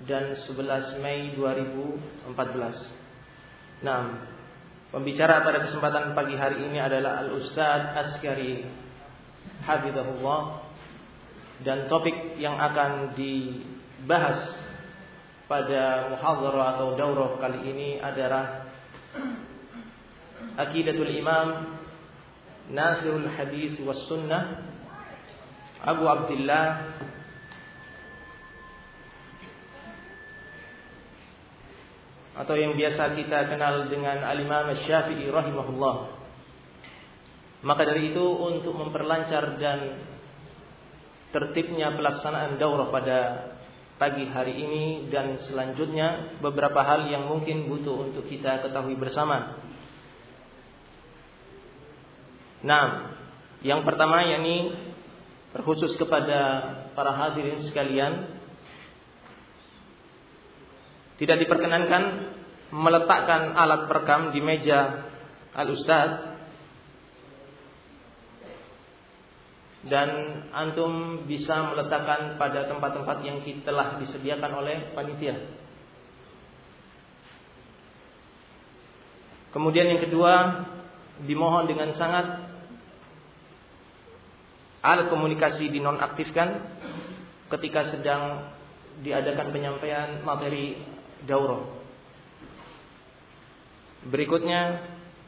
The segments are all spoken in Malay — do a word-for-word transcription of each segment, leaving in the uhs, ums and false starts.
dan sebelas Mei dua ribu empat belas. Nah, pembicara pada kesempatan pagi hari ini adalah Al-Ustadz Askari Hafizahullah, dan topik yang akan dibahas pada muhadharah atau daurah kali ini adalah Aqidatul Imam Nasirul Hadis was Sunnah Abu Abdullah atau yang biasa kita kenal dengan Al-Imam Asy-Syafi'i rahimahullah. Maka dari itu, untuk memperlancar dan tertibnya pelaksanaan daurah pada pagi hari ini dan selanjutnya, beberapa hal yang mungkin butuh untuk kita ketahui bersama. Nah, yang pertama yakni terkhusus kepada para hadirin sekalian, tidak diperkenankan meletakkan alat perekam di meja Al-Ustadz, dan antum bisa meletakkan pada tempat-tempat yang telah disediakan oleh panitia. Kemudian yang kedua, dimohon dengan sangat alat komunikasi dinonaktifkan ketika sedang diadakan penyampaian materi daurah. Berikutnya,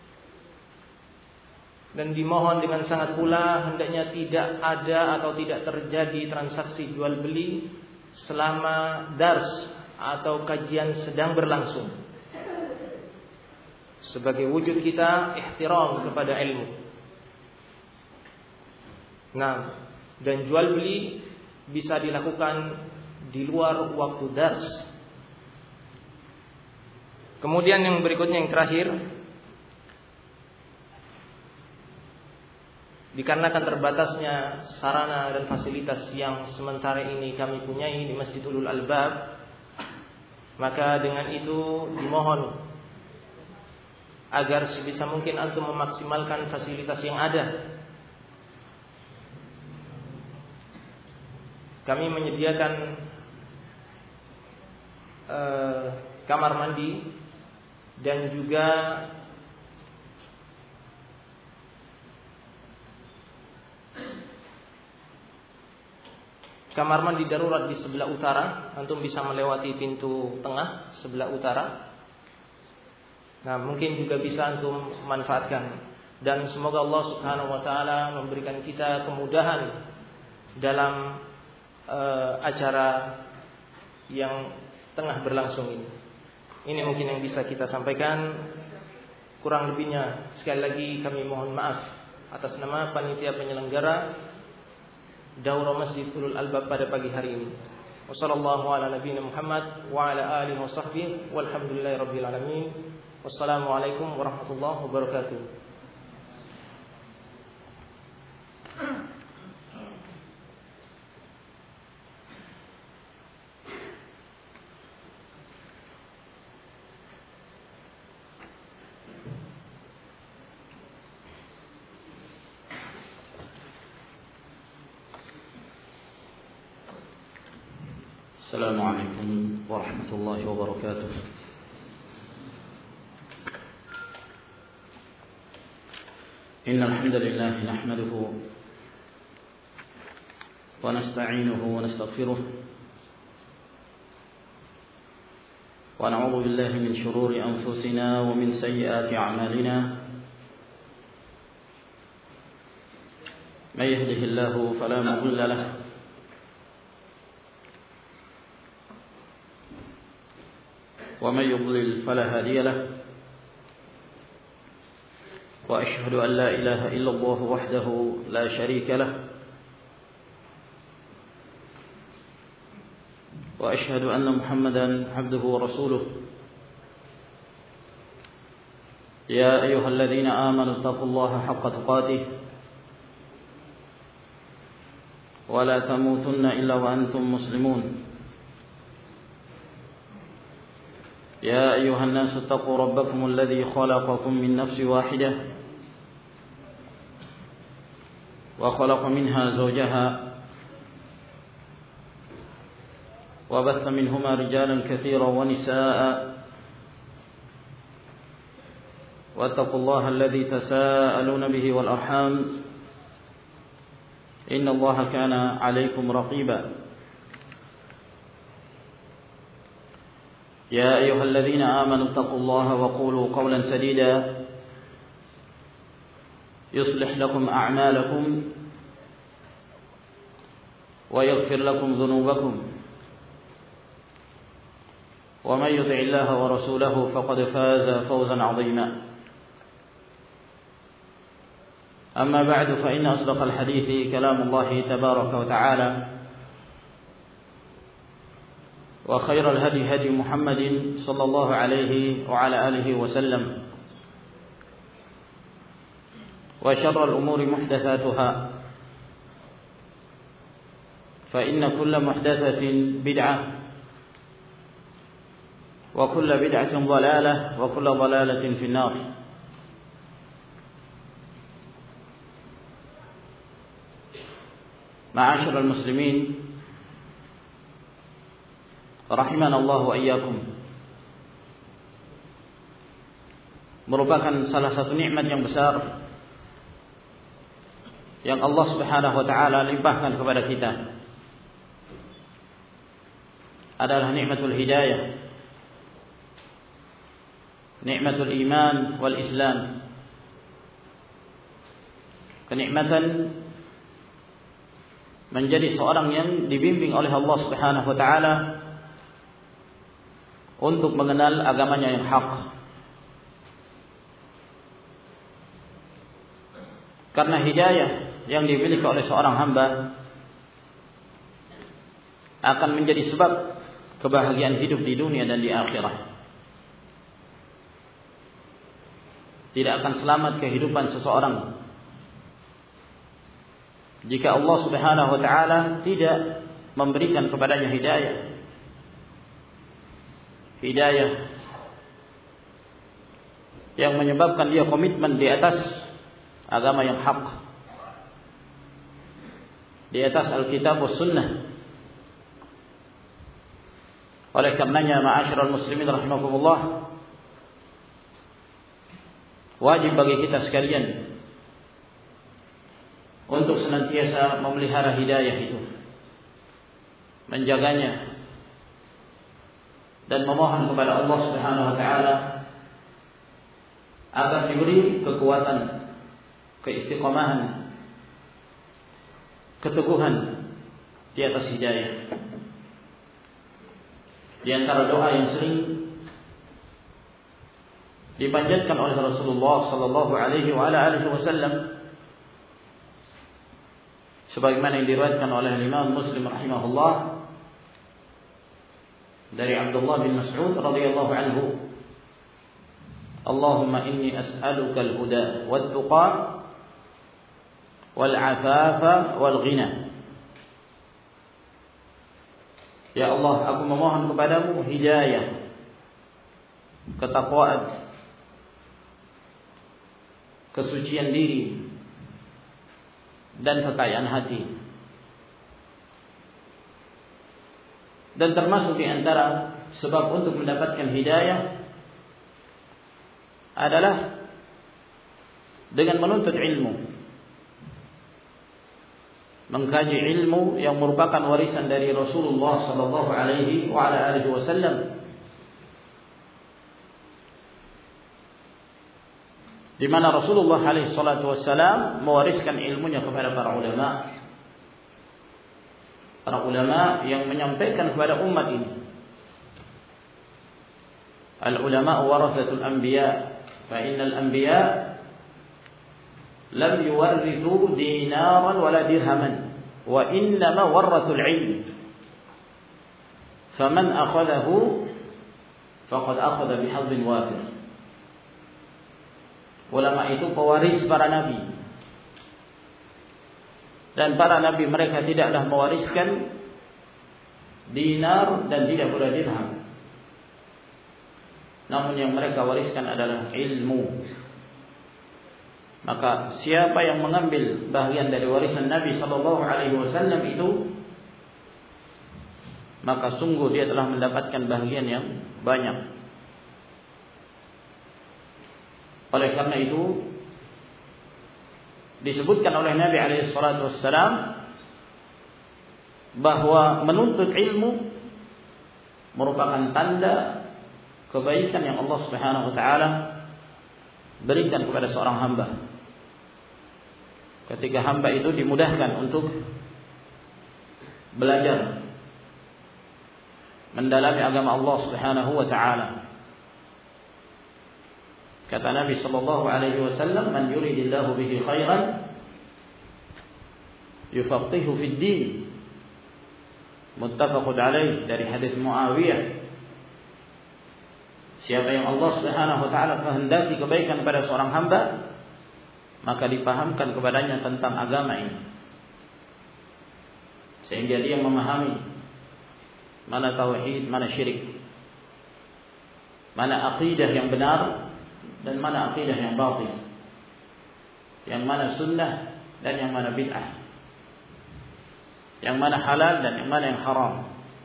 dan dimohon dengan sangat pula hendaknya tidak ada atau tidak terjadi transaksi jual beli selama dars atau kajian sedang berlangsung, sebagai wujud kita ihtiram kepada ilmu. Nah, dan jual beli bisa dilakukan di luar waktu dars. Kemudian yang berikutnya, yang terakhir, dikarenakan terbatasnya sarana dan fasilitas yang sementara ini kami punyai di Masjid Ulul Albab, maka dengan itu dimohon agar sebisa mungkin antum memaksimalkan fasilitas yang ada. Kami menyediakan uh, kamar mandi dan juga kamar mandi darurat di sebelah utara. Antum bisa melewati pintu tengah sebelah utara. Nah, mungkin juga bisa antum manfaatkan. Dan semoga Allah Subhanahu wa taala memberikan kita kemudahan dalam uh, acara yang tengah berlangsung ini. Ini mungkin yang bisa kita sampaikan. Kurang lebihnya sekali lagi kami mohon maaf atas nama panitia penyelenggara daurah Masjid Ulul Albab pada pagi hari ini. Wassallallahu ala nabiyina Muhammad wa ala alihi washabbihi walhamdulillahirabbil alamin. Wassalamualaikum warahmatullahi wabarakatuh. السلام عليكم ورحمة الله وبركاته. إن الحمد لله نحمده ونستعينه ونستغفره ونعوذ بالله من شرور أنفسنا ومن سيئات أعمالنا. من يهده الله فلا مضل له ومن يضلل فلا هادي له. وأشهد أن لا إله إلا الله وحده لا شريك له. وأشهد أن محمدا عبده ورسوله. يا أيها الذين آمنوا اتقوا الله حق تقاته ولا تموتن إلا وأنتم مسلمون. يا أيها الناس اتقوا ربكم الذي خلقكم من نفس واحدة وخلق منها زوجها وبث منهما رجالا كثيرا ونساء واتقوا الله الذي تساءلون به والأرحام إن الله كان عليكم رقيبا يا أيها الذين آمنوا اتقوا الله وقولوا قولا سديدا يصلح لكم أعمالكم ويغفر لكم ذنوبكم ومن يطع الله ورسوله فقد فاز فوزا عظيما أما بعد فإن أصدق الحديث كلام الله تبارك وتعالى وخير الهدي هدي محمد صلى الله عليه وعلى آله وسلم وشر الأمور محدثاتها فإن كل محدثة بدعة وكل بدعة ضلالة وكل ضلالة في النار. معاشر المسلمين رحمنا الله وإياكم, merupakan salah satu nikmat yang besar yang Allah Subhanahu wa taala limpahkan kepada kita adalah nikmatul hidayah, nikmatul iman wal islam, kenikmatan menjadi seorang yang dibimbing oleh Allah Subhanahu wa taala untuk mengenal agamanya yang hak. Karena hidayah yang dimiliki oleh seorang hamba akan menjadi sebab kebahagiaan hidup di dunia dan di akhirat. Tidak akan selamat kehidupan seseorang jika Allah Subhanahu wa taala tidak memberikan kepadanya hidayah. Hidayah yang menyebabkan dia komitmen di atas agama yang hak, di atas Alkitab was Sunnah. Oleh karenanya, ma'asyiral muslimin rahimakumullah, wajib bagi kita sekalian untuk senantiasa memelihara hidayah itu, menjaganya, dan memohon kepada Allah Subhanahu wa taala agar diberi kekuatan, keistiqomahan, keteguhan di atas hidayah. Di antara doa yang sering dipanjatkan oleh Rasulullah sallallahu alaihi wa ala alihi wasallam, sebagaimana yang diriwayatkan oleh Imam Muslim rahimahullah dari Abdullah bin Mas'ud radhiyallahu anhu, Allahumma inni as'aluka al-huda wat-tuqa wal-'afafa wal-ghina. Ya Allah, aku memohon kepadamu hidayah, ketakwaan, kesucian diri, dan kekayaan hati. Dan termasuk di antara sebab untuk mendapatkan hidayah adalah dengan menuntut ilmu, mengkaji ilmu yang merupakan warisan dari Rasulullah sallallahu alaihi wa ala alihi wasallam, di mana Rasulullah alaihi salatu wasallam mewariskan ilmunya kepada para ulama, para ulama yang menyampaikan kepada umat ini. Al-ulama warathatul anbiya, fa innal anbiya lam yuwarrithu dinaran wala dirhaman, wa innama waratthul ilm. Faman akhadahu faqad akhadha bihadhin wafir. Ulama itu pewaris para nabi, dan para nabi mereka tidaklah mewariskan dinar dan tidak pula dirham, namun yang mereka wariskan adalah ilmu. Maka siapa yang mengambil bahagian dari warisan Nabi sallallahu alaihi wasallam itu, maka sungguh dia telah mendapatkan bahagian yang banyak. Oleh karena itu disebutkan oleh Nabi alaihi salatu wassalam bahwa menuntut ilmu merupakan tanda kebaikan yang Allah Subhanahu wa taala berikan kepada seorang hamba. Ketika hamba itu dimudahkan untuk belajar mendalami agama Allah Subhanahu wa taala. Kata Nabi sallallahu alaihi wasallam, "Man yuridillahu bihi khairan yufaqihu fid din." Muttafaqun alaih, dari hadis Muawiyah. Siapa yang Allah Subhanahu wa taala kehendaki kebaikan pada seorang hamba, maka dipahamkan kepadanya tentang agama ini, sehingga dia memahami mana tauhid, mana syirik, mana aqidah yang benar dan mana aqidah yang batil, yang mana sunnah dan yang mana bid'ah, yang mana halal dan yang mana yang haram.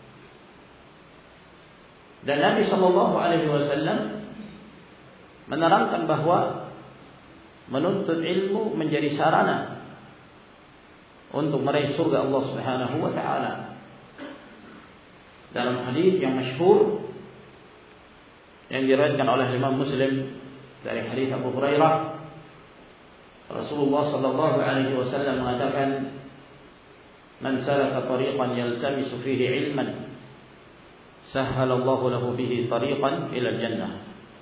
Dan Nabi sallallahu alaihi wasallam menerangkan bahwa menuntut ilmu menjadi sarana untuk meraih surga Allah Subhanahu wa taala. Dalam hadis yang masyhur yang diriwayatkan oleh Imam Muslim dari hadis Abu Hurairah, Rasulullah sallallahu alaihi wasallam mengatakan, "Man salaka tariqan yaltamisu fihi ilman, sahhalallahu lahu bihi tariqan ila jannah."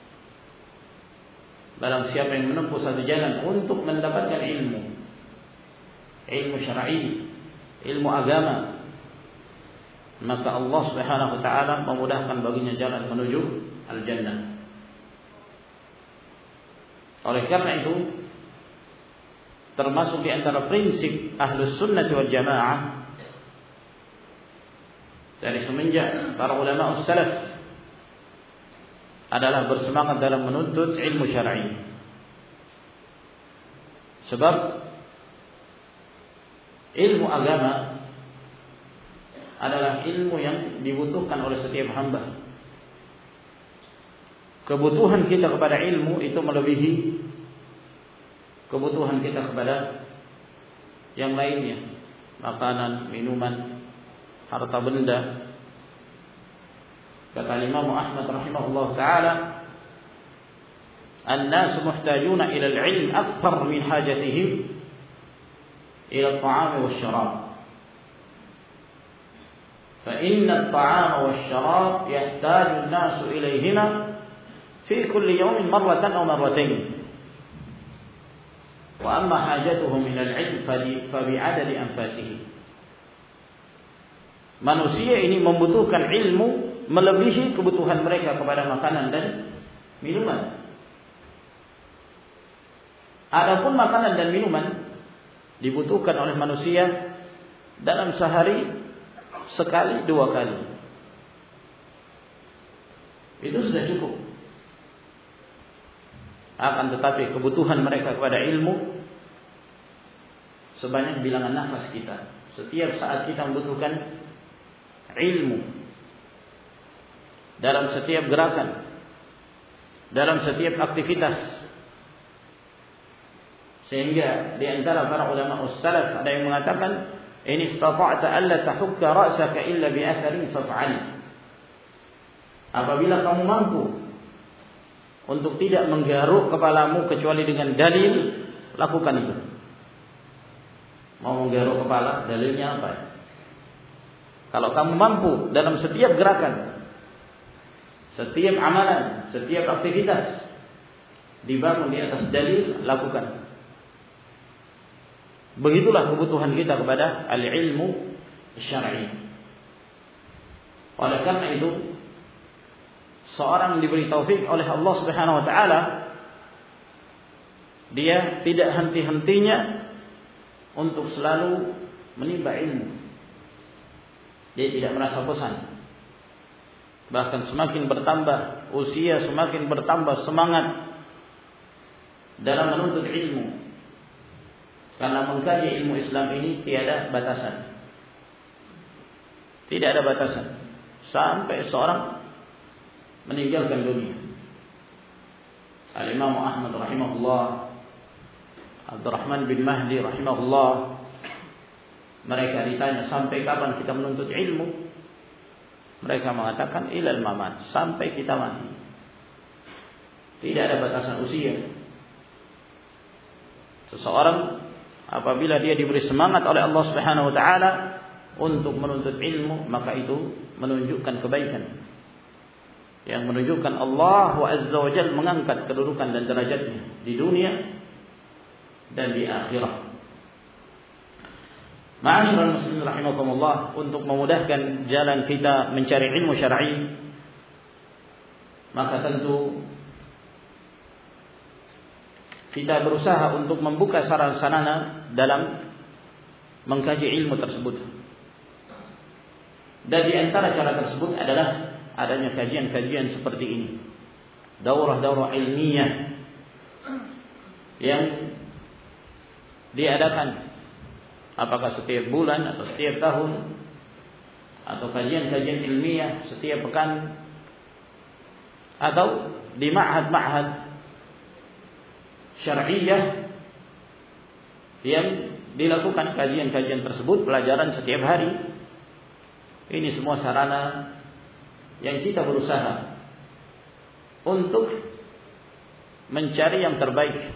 Barang siapa yang menempuh satu jalan untuk mendapatkan ilmu, ilmu syar'i, ilmu agama, maka Allah Subhanahu wa taala memudahkan baginya jalan menuju al-jannah. Oleh karena itu, termasuk di antara prinsip Ahlus Sunnah wal Jamaah dari semenjak para ulama salaf adalah bersemangat dalam menuntut ilmu syar'i. Sebab ilmu agama adalah ilmu yang dibutuhkan oleh setiap hamba. Kebutuhan kita kepada ilmu itu melebihi kebutuhan kita kepada yang lainnya, makanan, minuman, harta benda. Kata Imam Ahmad rahimahullah taala, "An-nas muhtajuna ila al-ilm akthar min hajatihim ila at-ta'am wash-sharab." Fa inna at-ta'am wash-sharab yahtaju an-nas ilayhima fi kulli yawmin marratan aw marratayn. Wa amma hajatuhum ila al-'ilm fa bi'adadi anfasihi. Manusia ini membutuhkan ilmu melebihi kebutuhan mereka kepada makanan dan minuman. Adapun makanan dan minuman dibutuhkan oleh manusia dalam sehari sekali dua kali. Itu sudah cukup. Akan tetapi kebutuhan mereka kepada ilmu sebanyak bilangan nafas kita. Setiap saat kita membutuhkan ilmu dalam setiap gerakan, dalam setiap aktivitas. Sehingga di antara para ulama salaf ada yang mengatakan, "In istata'ta alla tahukka ra'saka illa bi atharin faf'al." Apabila kamu mampu untuk tidak menggaruk kepalamu kecuali dengan dalil, lakukan itu. Mau menggaruk kepala, dalilnya apa? Kalau kamu mampu dalam setiap gerakan, setiap amalan, setiap aktivitas dibangun di atas dalil, lakukan. Begitulah kebutuhan kita kepada al-ilmu syar'i. Oleh karena itu, seorang diberi taufik oleh Allah Subhanahu wa taala, dia tidak henti-hentinya untuk selalu menimba ilmu. Dia tidak merasa bosan. Bahkan semakin bertambah usia, semakin bertambah semangat dalam menuntut ilmu. Karena mengkaji ilmu Islam ini tiada batasan. Tidak ada batasan. sampai seorang meninggalkan dunia. Al-Imam Ahmad rahimahullah, Abdurrahman bin Mahdi rahimahullah, mereka ditanya sampai kapan kita menuntut ilmu, mereka mengatakan ilal mamat, sampai kita mati. Tidak ada batasan usia. Seseorang apabila dia diberi semangat oleh Allah Subhanahu wa taala untuk menuntut ilmu, maka itu menunjukkan kebaikan, yang menunjukkan Allah wa azza wa jalla mengangkat kedudukan dan derajatnya di dunia dan di akhirat. Ma'asyiral muslimin rahimakumullah, untuk memudahkan jalan kita mencari ilmu syar'i, maka tentu kita berusaha untuk membuka sarana dalam mengkaji ilmu tersebut. Dan di antara cara tersebut adalah adanya kajian-kajian seperti ini, daurah-daurah ilmiah yang diadakan apakah setiap bulan atau setiap tahun, atau kajian-kajian ilmiah setiap pekan, atau di ma'had-ma'had syar'iyah yang dilakukan kajian-kajian tersebut, pelajaran setiap hari. Ini semua sarana yang kita berusaha untuk mencari yang terbaik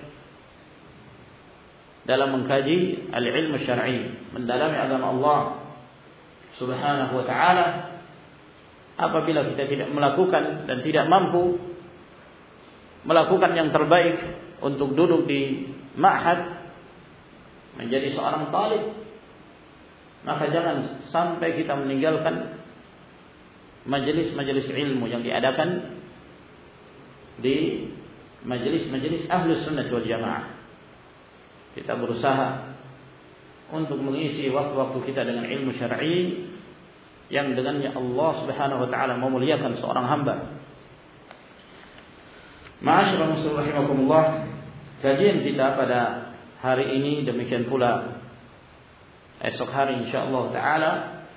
dalam mengkaji al-ilmu syar'i, mendalami agama Allah Subhanahu wa ta'ala. Apabila kita tidak melakukan dan tidak mampu melakukan yang terbaik untuk duduk di ma'had menjadi seorang talib, maka jangan sampai kita meninggalkan majelis-majelis ilmu yang diadakan di majelis-majelis Ahlus Sunnah wal Jamaah. Kita berusaha untuk mengisi waktu-waktu kita dengan ilmu syar'i yang dengannya Allah Subhanahu wa taala memuliakan seorang hamba. Ma'asyiral muslimin rahimakumullah, kajian kita pada hari ini demikian pula esok hari insyaallah taala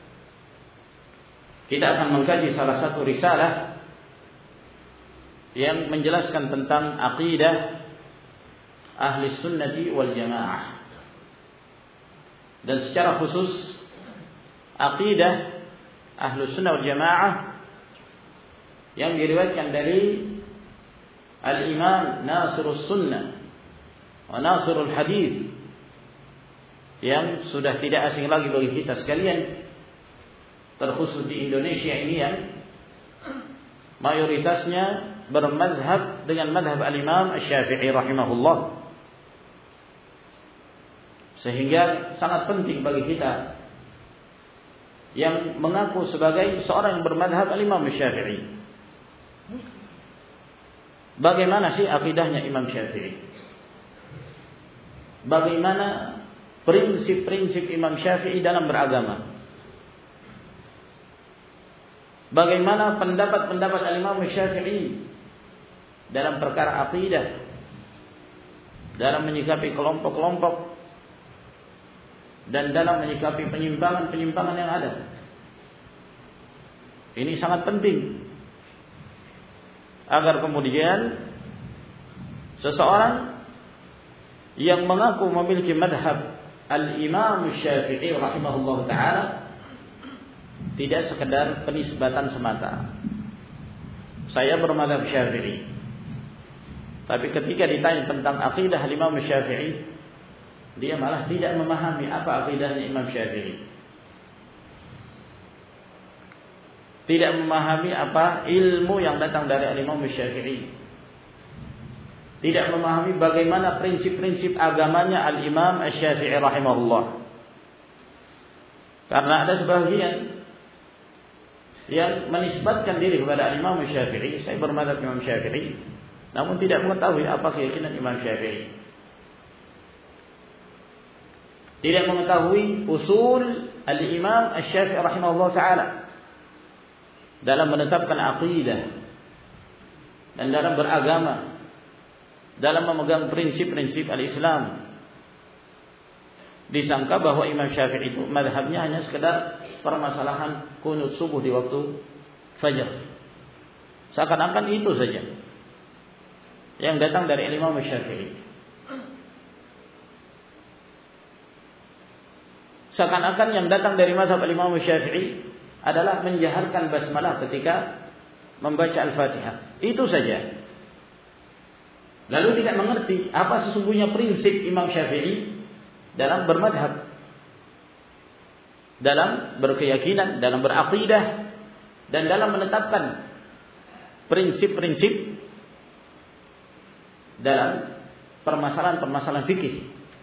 kita akan mengkaji salah satu risalah yang menjelaskan tentang aqidah Ahli Sunnati wal Jamaah, dan secara khusus aqidah Ahli Sunnah wal Jamaah yang diriwayatkan dari Al-Imam Nasirus Sunnah wa Nasirul Hadith, yang sudah tidak asing lagi bagi kita sekalian, terkhusus di Indonesia ini yang mayoritasnya bermadhab dengan madhab Al-Imam Asy-Syafi'i rahimahullah. Sehingga sangat penting bagi kita yang mengaku sebagai seorang yang bermadhab Al-Imam Syafi'i, bagaimana sih akidahnya Imam Syafi'i? Bagaimana prinsip-prinsip Imam Syafi'i dalam beragama? Bagaimana pendapat-pendapat Al-Imam Syafi'i dalam perkara akidah, dalam menyikapi kelompok-kelompok, dan dalam menyikapi penyimpangan-penyimpangan yang ada? Ini sangat penting agar kemudian seseorang yang mengaku memiliki madhab Al-Imam Syafi'i rahimahullah ta'ala tidak sekedar penisbatan semata, saya bermadhab Syafi'i, tapi ketika ditanya tentang akidah Al-Imam Syafi'i, dia malah tidak memahami apa akidahnya Imam Syafi'i, tidak memahami apa ilmu yang datang dari Imam Syafi'i, tidak memahami bagaimana prinsip-prinsip agamanya Al-Imam Asy-Syafi'i rahimahullah. Karena ada sebagian yang menisbatkan diri kepada Imam Syafi'i, saya bermadzhab Imam Syafi'i, namun tidak mengetahui apa keyakinan Imam Syafi'i, tidak mengetahui usul Al-Imam Asy-Syafi'i rahimahullah ta'ala dalam menetapkan aqidah dan dalam beragama, dalam memegang prinsip-prinsip al-Islam. Disangka bahwa Imam Syafi'i itu madhabnya hanya sekedar permasalahan kunut subuh di waktu fajar. Seakan-akan itu saja yang datang dari Imam Syafi'i. Seakan-akan yang datang dari mazhab Imam Syafi'i adalah menjaharkan basmalah ketika membaca Al-Fatihah. Itu saja. Lalu tidak mengerti apa sesungguhnya prinsip Imam Syafi'i dalam bermadhab, dalam berkeyakinan, dalam beraqidah, dan dalam menetapkan prinsip-prinsip dalam permasalahan-permasalahan fikih.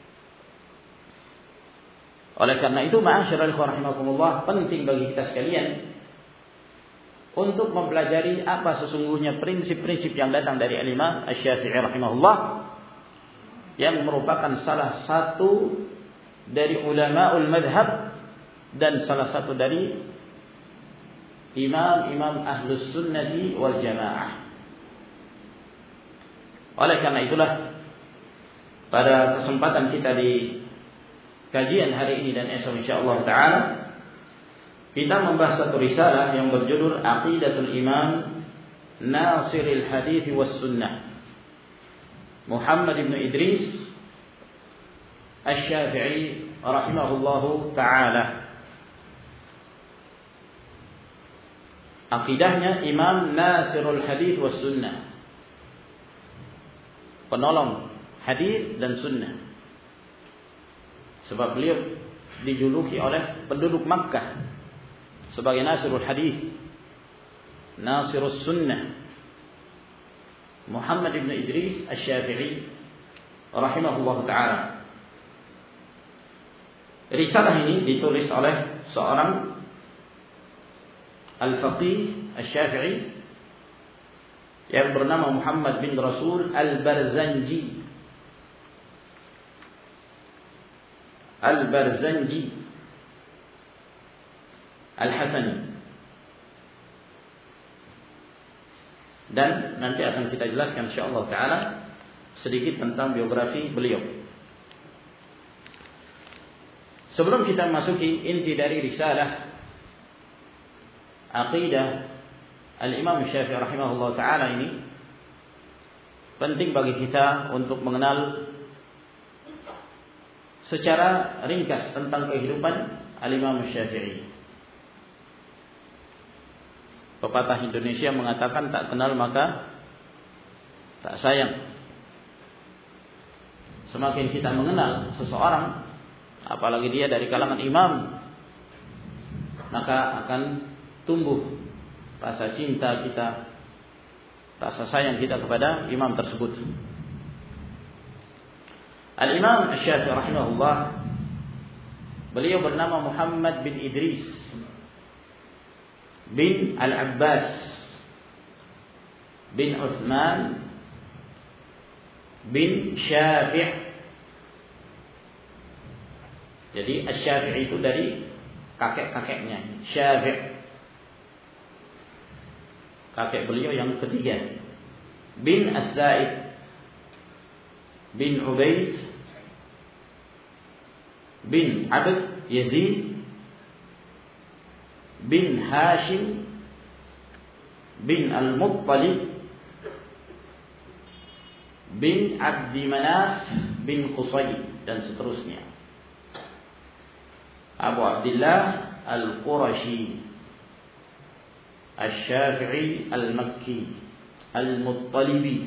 Oleh karena itu, ma'asyiral ikhwan rahimakumullah, penting bagi kita sekalian untuk mempelajari apa sesungguhnya prinsip-prinsip yang datang dari Imam Asy-Syafi'i rahimahullah, yang merupakan salah satu dari ulamaul madhab dan salah satu dari imam-imam ahlus sunnati wal jamaah. Oleh karena itulah, pada kesempatan kita di kajian hari ini dan esok insyaallah taala, kita membahas satu risalah yang berjudul Aqidatul Imam Nasiril Hadits was Sunnah, Muhammad bin Idris Asy-Syafi'i rahimahullahu taala. Akidahnya Imam Nasirul Hadits was Sunnah, penolong hadis dan sunnah. Sebab beliau dijuluki oleh penduduk Makkah sebagai Nasirul Hadits, Nasirus Sunnah, Muhammad bin Idris Asy-Syafi'i rahimahullah ta'ala. Risalah ini ditulis oleh seorang Al-Faqih Asy-Syafi'i yang bernama Muhammad bin Rasul Al-Barzanji. Al-Barzanji Al-Hasani. Dan nanti akan kita jelaskan insyaallah taala sedikit tentang biografi beliau. Sebelum kita masuki inti dari risalah Aqidah Al-Imam Syafi'i rahimahullah ta'ala ini, penting bagi kita untuk mengenal secara ringkas tentang kehidupan Al-Imam Syafi'i. Pepatah Indonesia mengatakan tak kenal maka tak sayang. Semakin kita mengenal seseorang, apalagi dia dari kalangan imam, maka akan tumbuh rasa cinta kita, rasa sayang kita kepada imam tersebut. Al-Imam Asy-Syafi'i rahimahullah, beliau bernama Muhammad bin Idris bin Al-Abbas bin Uthman bin Syafi'. Jadi Asy-Syafi'i itu dari kakek-kakeknya, Syafi'. Kakek beliau yang ketiga, bin As-Sa'id bin Ubaid bin Abd Yazid bin Hashim bin Al-Muttalib bin Abdi Manaf bin Qusay, dan seterusnya. Abu Abdullah Al-Qurashi Asy-Syafi'i Al-Makki Al-Muttalibi.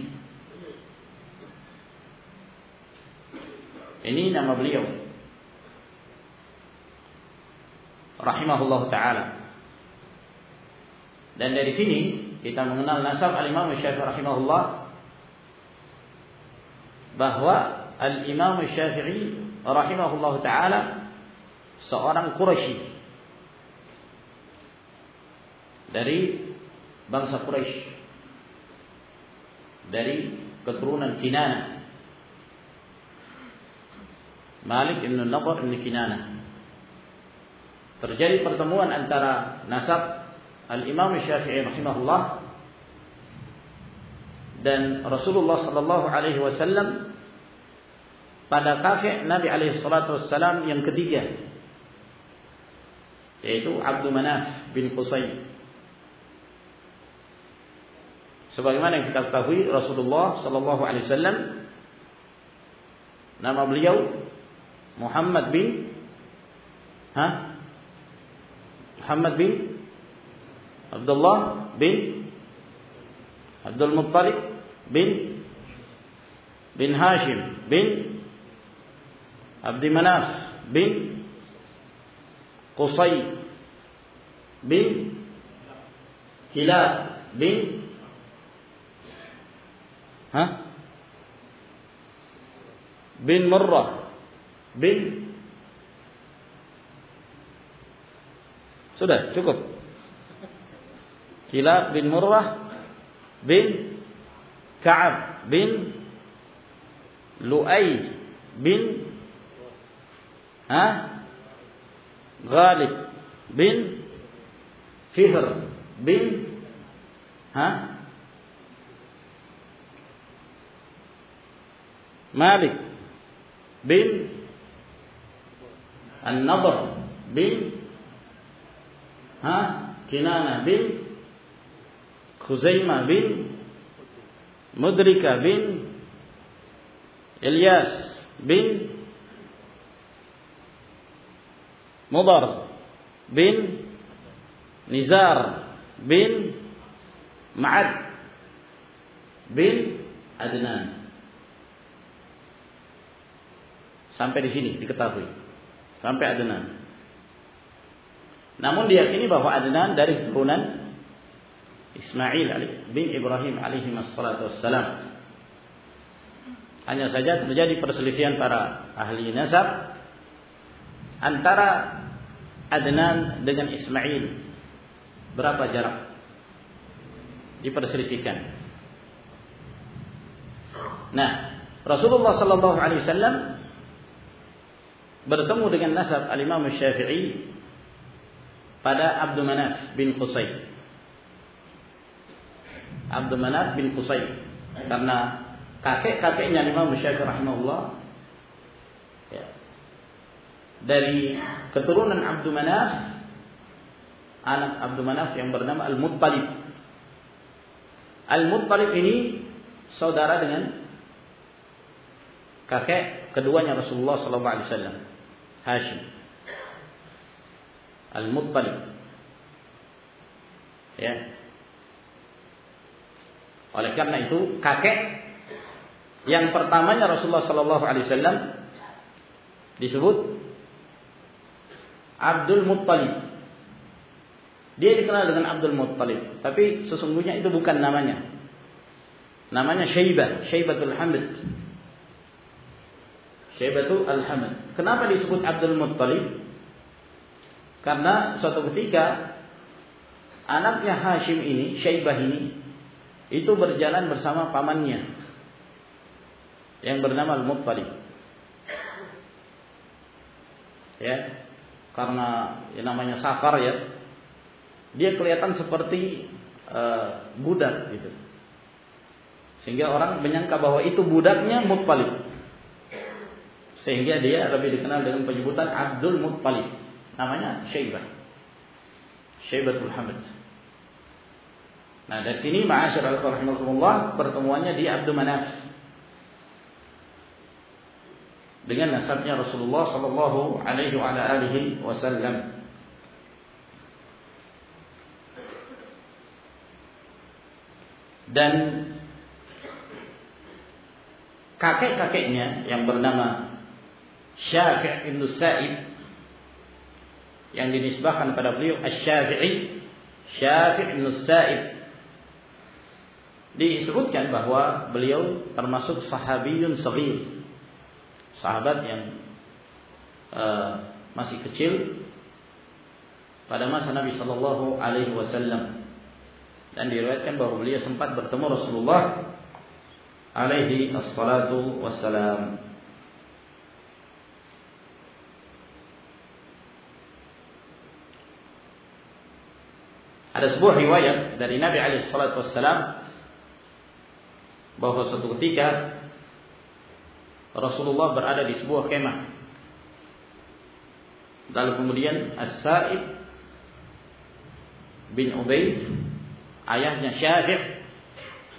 Ini nama beliau rahimahullah ta'ala. Dan dari sini kita mengenal nasab Al-Imam Syafi'i rahimahullah, bahwa Al-Imam Syafi'i rahimahullah ta'ala seorang Quraisy, dari bangsa Quraisy, dari keturunan Kinanah, Malik ibn Nadhr ibn Kinanah. Terjadi pertemuan antara nasab Al-Imam Syafi'i rahimahullah dan Rasulullah sallallahu alaihi wasallam pada kakek Nabi alaihi salatu wasallam yang ketiga, yaitu Abdul Manaf bin Qusay. Sebagaimana yang kita ketahui, Rasulullah sallallahu alaihi wasallam nama beliau Muhammad bin ha? Muhammad bin Abdullah bin Abdul Muttalib bin bin Hashim bin Abdi Manaf bin Qusay bin Hilal bin ha? bin Murrah bin sudah cukup. Hilal bin Murrah bin Ka'ab bin Lu'ay bin ha? Ghalib bin Fihr bin ha? Malik bin An-Nadr bin ha? Kinana bin Khuzaimah bin Mudrika bin Ilyas bin Mudar bin Nizar bin Ma'ad bin Adnan. Sampai di sini diketahui. Sampai Adnan. Namun diyakini bahwa Adnan dari keturunan Ismail bin Ibrahim alaihi wassalatu wassalam. Hanya saja terjadi perselisihan para ahli nasab antara Adnan dengan Ismail. Berapa jarak? Diperselisihkan. Nah, Rasulullah sallallahu alaihi wasallam bertemu dengan nasab al-Imam Syafi'i pada Abdul Manaf bin Qusay. Abdul Manaf bin Qusay, karena kakek-kakeknya Imam Syafi'i rahimahullah ya, dari keturunan Abdul Manaf, anak Abdul Manaf yang bernama Al-Muttalib. Al-Muttalib ini saudara dengan kakek keduanya Rasulullah sallallahu alaihi wasallam, Hashim. Al-Muttalib. Ya. Oleh karena itu, kakek yang pertamanya Rasulullah sallallahu alaihi wasallam disebut Abdul Muttalib. Dia dikenal dengan Abdul Muttalib, tapi sesungguhnya itu bukan namanya. Namanya Syaibah, Syaibatul Hamd. Syaibatul Hamd. Kenapa disebut Abdul Muttalib? Karena suatu ketika anaknya Hashim ini, Syaibah ini, itu berjalan bersama pamannya yang bernama Al-Muttalib. Ya, karena yang namanya sakar ya, dia kelihatan seperti uh, budak gitu. Sehingga orang menyangka bahwa itu budaknya Muttalib. Sehingga dia lebih dikenal dengan penyebutan Abdul Muttalib. Namanya Syaibah. Syaibatul Hamd. Nah, dari sini ma'asyiral rahimakumullah, pertemuannya di Abdul Manaf dengan nasabnya Rasulullah sallallahu alaihi wa ala alihi wasallam. Dan kakek-kakeknya yang bernama Syafi' bin Sa'id yang dinisbahkan pada beliau Asy-Syafi'i, Syafi' bin Sa'id, disebutkan bahwa beliau termasuk sahabiyun shaghir, sahabat yang uh, masih kecil pada masa Nabi sallallahu alaihi wasallam, dan diriwayatkan bahwa beliau sempat bertemu Rasulullah alaihi assalatu wassalam. Ada sebuah riwayat dari Nabi alaihi salatu wassalam bahwa suatu ketika Rasulullah berada di sebuah kemah. Lalu kemudian As-Sa'ib bin Ubaid, ayahnya Syafi',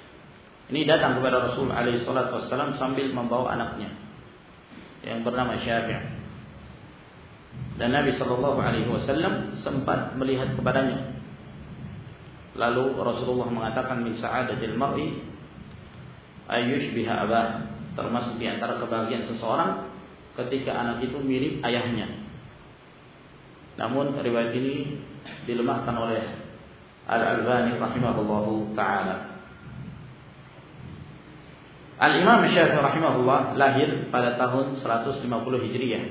ini datang kepada Rasul alaihi salatu wasallam sambil membawa anaknya yang bernama Syafi'. Dan Nabi sallallahu alaihi wasallam sempat melihat kepadanya. Lalu Rasulullah mengatakan, min sa'adatil mar'i ayyushbiha abah, termasuk di antara kebahagiaan seseorang ketika anak itu mirip ayahnya. Namun riwayat ini dilemahkan oleh Al-Albani rahimahullahu ta'ala. Al-Imam Syafi'i rahimahullah lahir pada tahun seratus lima puluh Hijriah.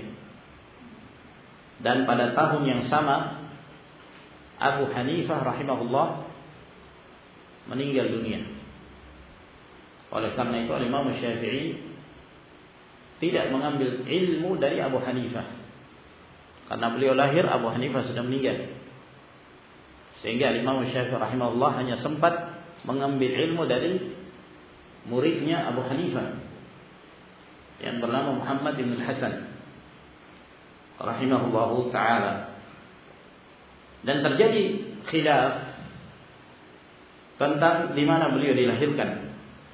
Dan pada tahun yang sama Abu Hanifah rahimahullah meninggal dunia. Oleh karena itu Al-Imam Syafi'i tidak mengambil ilmu dari Abu Hanifah. Karena beliau lahir, Abu Hanifah sudah meninggal. Sehingga Al-Imam Syafi'i rahimahullah hanya sempat mengambil ilmu dari muridnya Abu Hanifah yang bernama Muhammad bin Hasan rahimahullahu ta'ala. Dan terjadi khilaf tentang di mana beliau dilahirkan.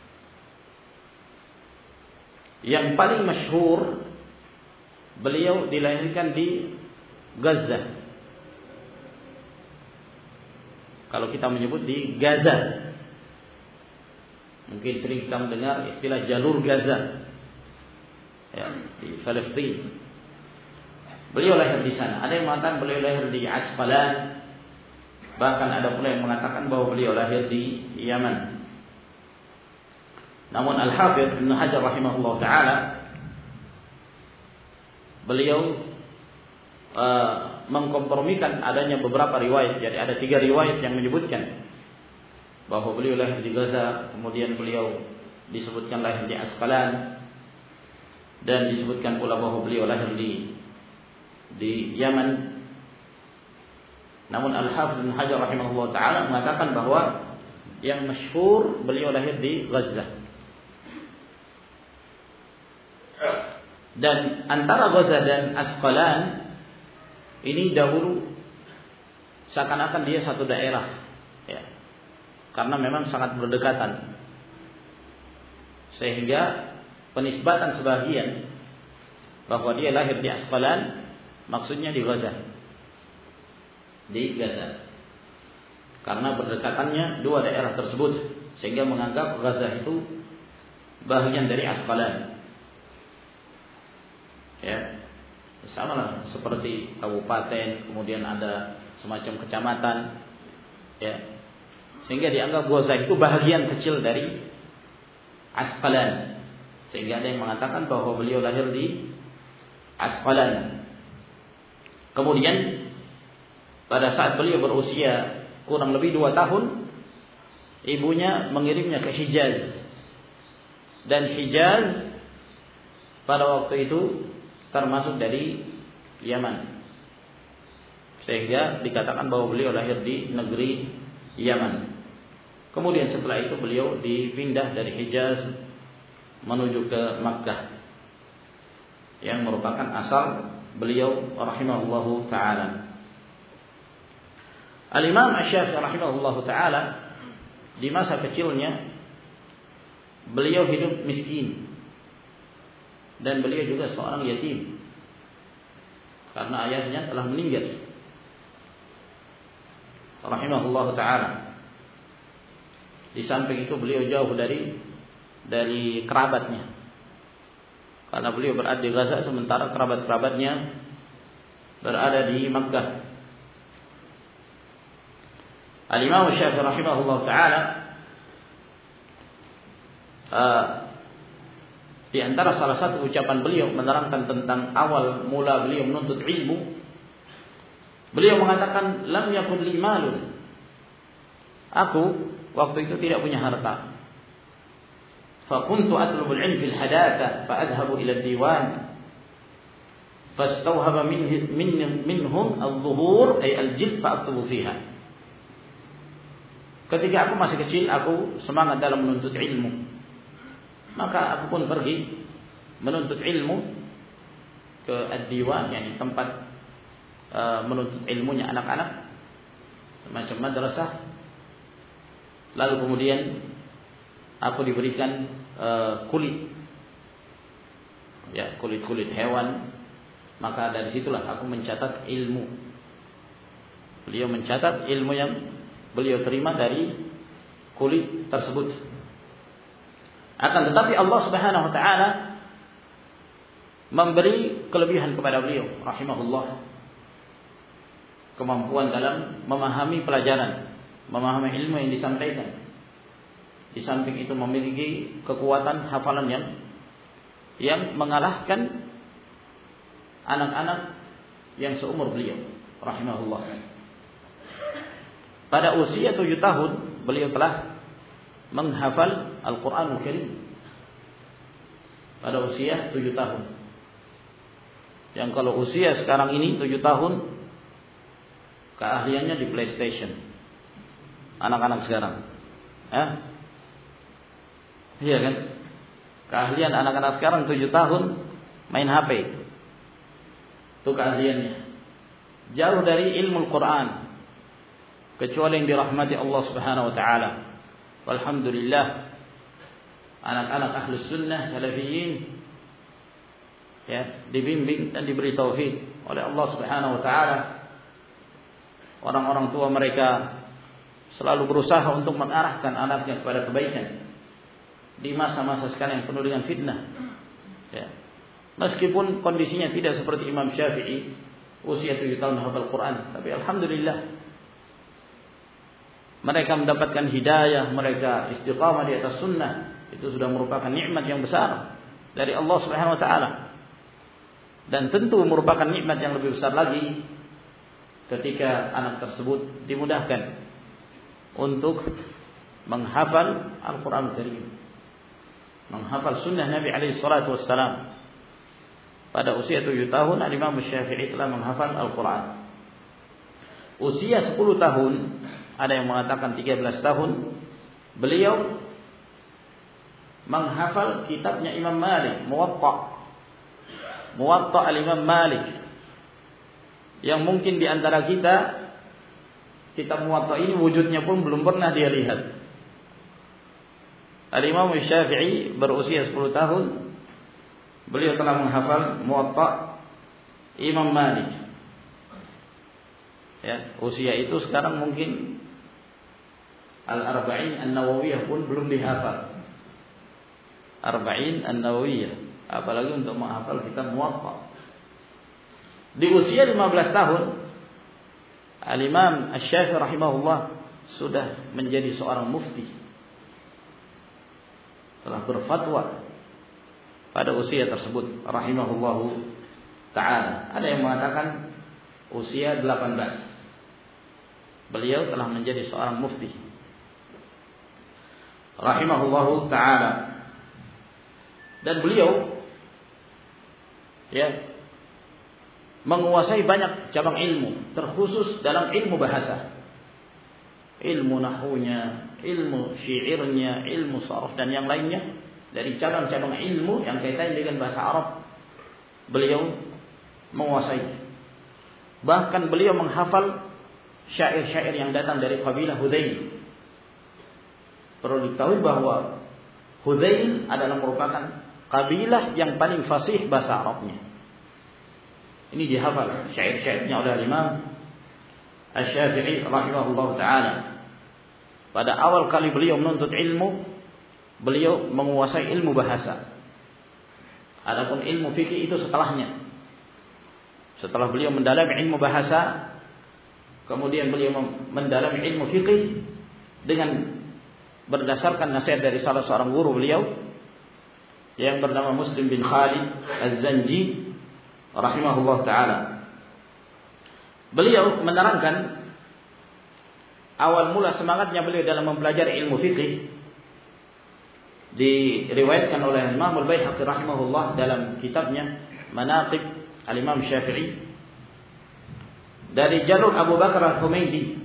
Yang paling masyhur, beliau dilahirkan di Gaza. Kalau kita menyebut di Gaza, mungkin sering kita mendengar istilah jalur Gaza, ya, di Palestina. Beliau lahir di sana. Ada yang mengatakan beliau lahir di Asqalan, bahkan ada pula yang mengatakan bahwa beliau lahir di Yaman. Namun Al-Hafidz Ibnu Hajar rahimahullah taala, beliau uh, mengkompromikan adanya beberapa riwayat. Jadi ada tiga riwayat yang menyebutkan bahwa beliau lahir di Gaza, kemudian beliau disebutkan lahir di Asqalan, dan disebutkan pula bahwa beliau lahir di di Yaman. Namun Al-Hafidz Ibnu Hajar rahimahullah taala mengatakan bahwa yang masyhur beliau lahir di Gaza. Dan antara Gaza dan Asqalan ini dahulu seakan-akan dia satu daerah, ya. Karena memang sangat berdekatan. Sehingga penisbatan sebagian bahwa dia lahir di Asqalan, maksudnya di Gaza. Di Gaza. Karena berdekatannya dua daerah tersebut, sehingga menganggap Gaza itu bagian dari Asqalan. Ya. Sama lah seperti kabupaten, kemudian ada semacam kecamatan, ya. Sehingga dianggap Gaza itu bahagian kecil dari Asqalan. Sehingga ada yang mengatakan bahwa beliau lahir di Asqalan. Kemudian pada saat beliau berusia kurang lebih dua tahun, ibunya mengirimnya ke Hijaz. Dan Hijaz pada waktu itu termasuk dari Yaman. Sehingga dikatakan bahwa beliau lahir di negeri Yaman. Kemudian setelah itu beliau dipindah dari Hijaz menuju ke Makkah, yang merupakan asal beliau rahimahullahu ta'ala. Al-Imam Asy-Syafi'i rahimahullahu ta'ala, di masa kecilnya beliau hidup miskin, dan beliau juga seorang yatim karena ayahnya telah meninggal rahimahullahu ta'ala. Di samping itu beliau jauh dari dari kerabatnya, karena beliau berada di Gaza sementara kerabat-kerabatnya berada di Makkah. Al-Imam Syafi'i rahimahullah ta'ala, uh, di antara salah satu ucapan beliau menerangkan tentang awal mula beliau menuntut ilmu, beliau mengatakan, lam yakun li malun, aku waktu itu tidak punya harta. Fa kuntu atlubul ilm fil hadatha fa adhabu ila diwan fastawhaba minhum minhum al-dhuhur ay al-jild fa aktubu fiha. Ketika aku masih kecil, aku semangat dalam menuntut ilmu, maka aku pun pergi menuntut ilmu ke ad-diwan, yakni tempat uh, menuntut ilmunya anak-anak, semacam madrasah. Lalu kemudian aku diberikan uh, kulit, ya kulit-kulit hewan, maka dari situlah aku mencatat ilmu. Beliau mencatat ilmu yang beliau terima dari kulit tersebut. Akan tetapi Allah Subhanahu wa taala memberi kelebihan kepada beliau rahimahullah, kemampuan dalam memahami pelajaran, memahami ilmu yang disampaikan. Di samping itu memiliki kekuatan hafalan yang yang mengalahkan anak-anak yang seumur beliau rahimahullah. Pada usia tujuh tahun beliau telah menghafal Al-Quranul Karim. Pada usia tujuh tahun. Yang kalau usia sekarang ini tujuh tahun, keahliannya di PlayStation. Anak-anak sekarang, eh? Iya kan? Keahlian anak-anak sekarang tujuh tahun main H P. Itu keahliannya. Jauh dari ilmu Al-Quran. Kecuali yang dirahmati Allah Subhanahu wa taala. Walhamdulillah, anak-anak Ahlus Sunnah Salafiyin ya dibimbing dan diberi taufik oleh Allah Subhanahu wa taala. Orang-orang tua mereka selalu berusaha untuk mengarahkan anaknya kepada kebaikan di masa-masa sekarang yang penuh dengan fitnah. Ya. Meskipun kondisinya tidak seperti Imam Syafi'i, usia tujuh tahun hafal Quran, tapi alhamdulillah mereka mendapatkan hidayah, mereka istiqamah di atas sunnah. Itu sudah merupakan nikmat yang besar dari Allah Subhanahu wa taala. Dan tentu merupakan nikmat yang lebih besar lagi ketika anak tersebut dimudahkan untuk menghafal Al-Quran Al-Karim, menghafal sunnah Nabi alaihi salatu wassalam. Pada usia tujuh tahun Imam Syafi'i telah menghafal Al-Quran. Usia sepuluh tahun, ada yang mengatakan tiga belas tahun, beliau menghafal kitabnya Imam Malik, Muwatta. Muwatta al-Imam Malik. Yang mungkin di antara kita, kitab Muwatta ini wujudnya pun belum pernah dia lihat. Al-Imam Syafi'i berusia sepuluh tahun, beliau telah menghafal Muwatta Imam Malik. Ya, usia itu sekarang mungkin Al-Arba'in An-Nawawiyah pun belum dihafal. Arba'in An-Nawawiyah, apalagi untuk menghafal kitab Muwatta. Di usia lima belas tahun Al-Imam Asy-Syafi'i rahimahullah sudah menjadi seorang mufti, telah berfatwa pada usia tersebut rahimahullahu ta'ala. Ada yang mengatakan usia delapan belas beliau telah menjadi seorang mufti rahimahullahu ta'ala. Dan beliau ya menguasai banyak cabang ilmu, terkhusus dalam ilmu bahasa, ilmu nahwunya, ilmu syairnya, ilmu sarf dan yang lainnya. Dari cabang-cabang ilmu yang kaitannya dengan bahasa Arab, beliau menguasai. Bahkan beliau menghafal syair-syair yang datang dari kabilah Hudzail. Perlu diketahui bahwa Hudzail adalah merupakan kabilah yang paling fasih bahasa Arabnya. Ini dihafal syair-syairnya oleh Imam Asy-Syafi'i rahimahullah ta'ala. Pada awal kali beliau menuntut ilmu, beliau menguasai ilmu bahasa. Adapun ilmu fikih itu setelahnya. Setelah beliau mendalami ilmu bahasa, kemudian beliau mendalami ilmu fikih dengan berdasarkan nasihat dari salah seorang guru beliau yang bernama Muslim bin Khalid Az-Zanji rahimahullah ta'ala. Beliau menerangkan awal mula semangatnya beliau dalam mempelajari ilmu fikih diriwayatkan oleh Imam Al-Baihaqi rahimahullah dalam kitabnya Manaqib Al-Imam Syafi'i dari jalur Abu Bakar Al-Humaydi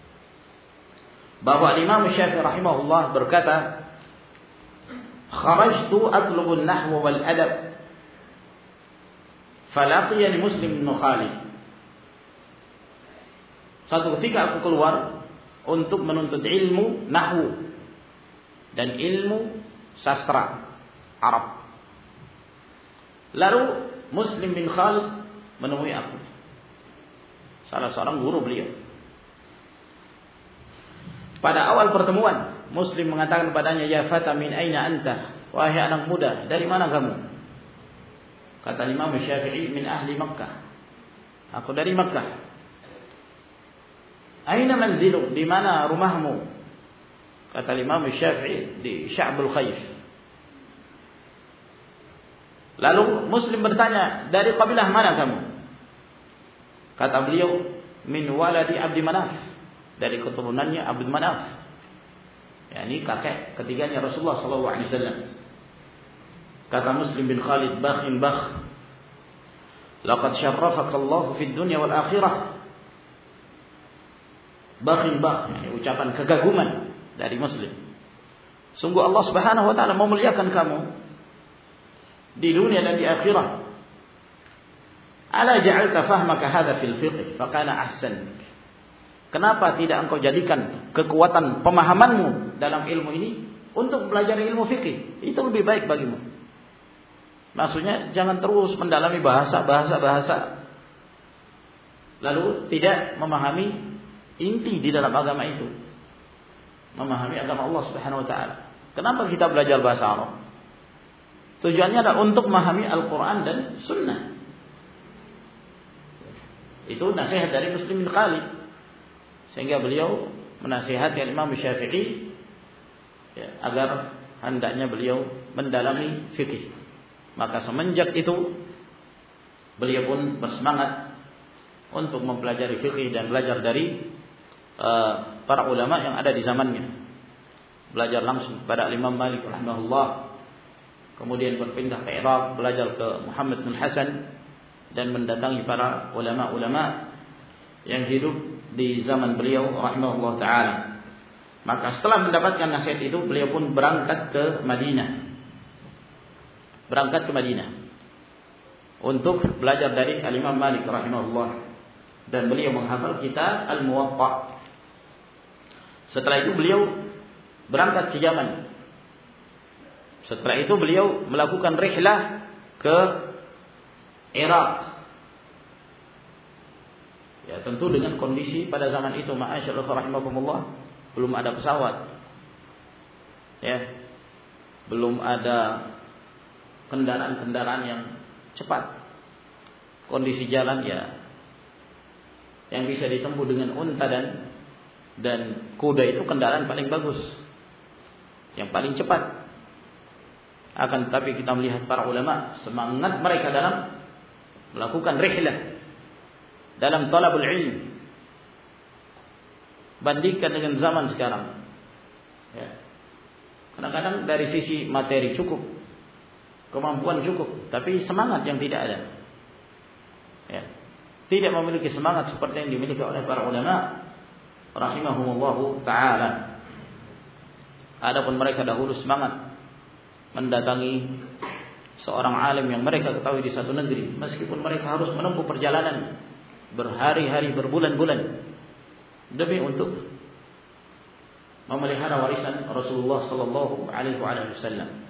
bahwa Imam Syafi'i rahimahullah berkata, "Kharajtu atlubu an-nahwa wal adab falaqiyani Muslim bin Khalid." Suatu ketika aku keluar untuk menuntut ilmu nahwu dan ilmu sastra Arab. Lalu Muslim bin Khalid menemui aku, salah seorang guru beliau. Pada awal pertemuan, Muslim mengatakan padanya, "Ya fata, min aina anta?" Wahai anak muda, dari mana kamu? Kata Imam Syafi'i, "Min ahli Makkah." Aku dari Makkah. "Aina manzilu?" Di mana rumahmu? Kata Imam Syafi'i, di Sya'bul Khayf. Lalu Muslim bertanya, "Dari kabilah mana kamu?" Kata beliau, "Min waladi Abdi Manaf." Dari keturunannya Abdi Manaf. yakni kakek ketiganya Rasulullah sallallahu alaihi wasallam. Kata Muslim bin Khalid, "Bakhin bakh. Laqad syarrafaka Allah fid dunya wal akhirah." Bakhin bakh, yani ucapan kegaguman dari Muslim. Sungguh Allah Subhanahu wa taala memuliakan kamu di dunia dan di akhirat. Ala ja'alta fahmaka hadha fil fiqh fa kana ahsan. Kenapa tidak engkau jadikan kekuatan pemahamanmu dalam ilmu ini untuk belajar ilmu fikih? Itu lebih baik bagimu. Maksudnya jangan terus mendalami bahasa, bahasa, bahasa, lalu tidak memahami inti di dalam agama itu, memahami agama Allah Subhanahu Wa Taala. Kenapa kita belajar bahasa Arab? Tujuannya adalah untuk memahami Al-Quran dan Sunnah. Itu nasihat dari Muslim bin Khalid, sehingga beliau menasihatkan Imam Syafi'i ya, agar hendaknya beliau mendalami fikih. Maka semenjak itu beliau pun bersemangat untuk mempelajari fikih dan belajar dari uh, para ulama yang ada di zamannya. Belajar langsung pada Imam Malik rahimahullah, kemudian berpindah ke Irak, belajar ke Muhammad bin Hasan, dan mendatangi para ulama-ulama yang hidup di zaman beliau rahimahullah ta'ala. Maka setelah mendapatkan nasihat itu, beliau pun berangkat ke Madinah. Berangkat ke Madinah untuk belajar dari Al-Imam Malik rahimahullah, dan beliau menghafal kitab Al-Muwatta. Setelah itu beliau berangkat ke Yaman. Setelah itu beliau melakukan rihlah ke Irak. Ya, tentu dengan kondisi pada zaman itu, ma'asyarullah rahimakumullah, belum ada pesawat. Ya. Belum ada kendaraan-kendaraan yang cepat. Kondisi jalan ya yang bisa ditempuh dengan unta dan dan kuda itu kendaraan paling bagus, yang paling cepat. Akan tetapi kita melihat para ulama, semangat mereka dalam melakukan rihlah, dalam talabul ilm, bandingkan dengan zaman sekarang. Ya. Kadang-kadang dari sisi materi cukup, kemampuan cukup, tapi semangat yang tidak ada. Ya. Tidak memiliki semangat seperti yang dimiliki oleh para ulama rahimahumullahu ta'ala. Adapun mereka dahulu semangat mendatangi seorang alim yang mereka ketahui di satu negeri, meskipun mereka harus menempuh perjalanan berhari-hari, berbulan-bulan, demi untuk memelihara warisan Rasulullah sallallahu alaihi wasallam.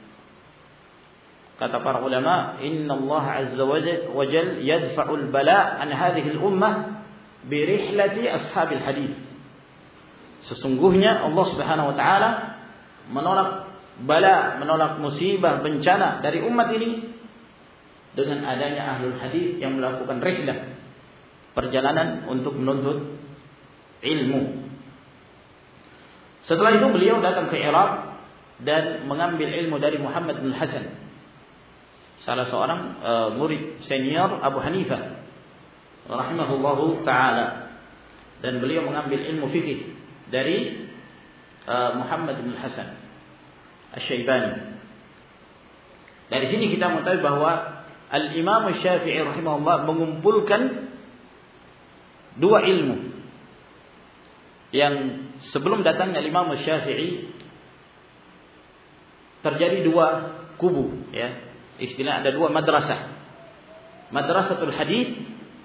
Kata para ulama, "Inna Allah azza wa jalla yadfa'ul bala' an hadhihi al-ummah bi rihlati ashabil hadis." Sesungguhnya Allah Subhanahu wa taala menolak bala, menolak musibah, bencana dari umat ini dengan adanya ahlul hadis yang melakukan rihlah, perjalanan untuk menuntut ilmu. Setelah itu beliau datang ke Irak dan mengambil ilmu dari Muhammad bin Hasan, salah seorang uh, murid senior Abu Hanifah rahimahullahu ta'ala, dan beliau mengambil ilmu fikih dari uh, Muhammad bin Hasan Asy-Syaibani. Dari sini kita mengetahui bahwa Al-Imam Syafi'i rahimahullah mengumpulkan dua ilmu yang sebelum datangnya Imam Syafi'i terjadi dua kubu, ya. Istilah ada dua madrasah. Madrasatul hadis,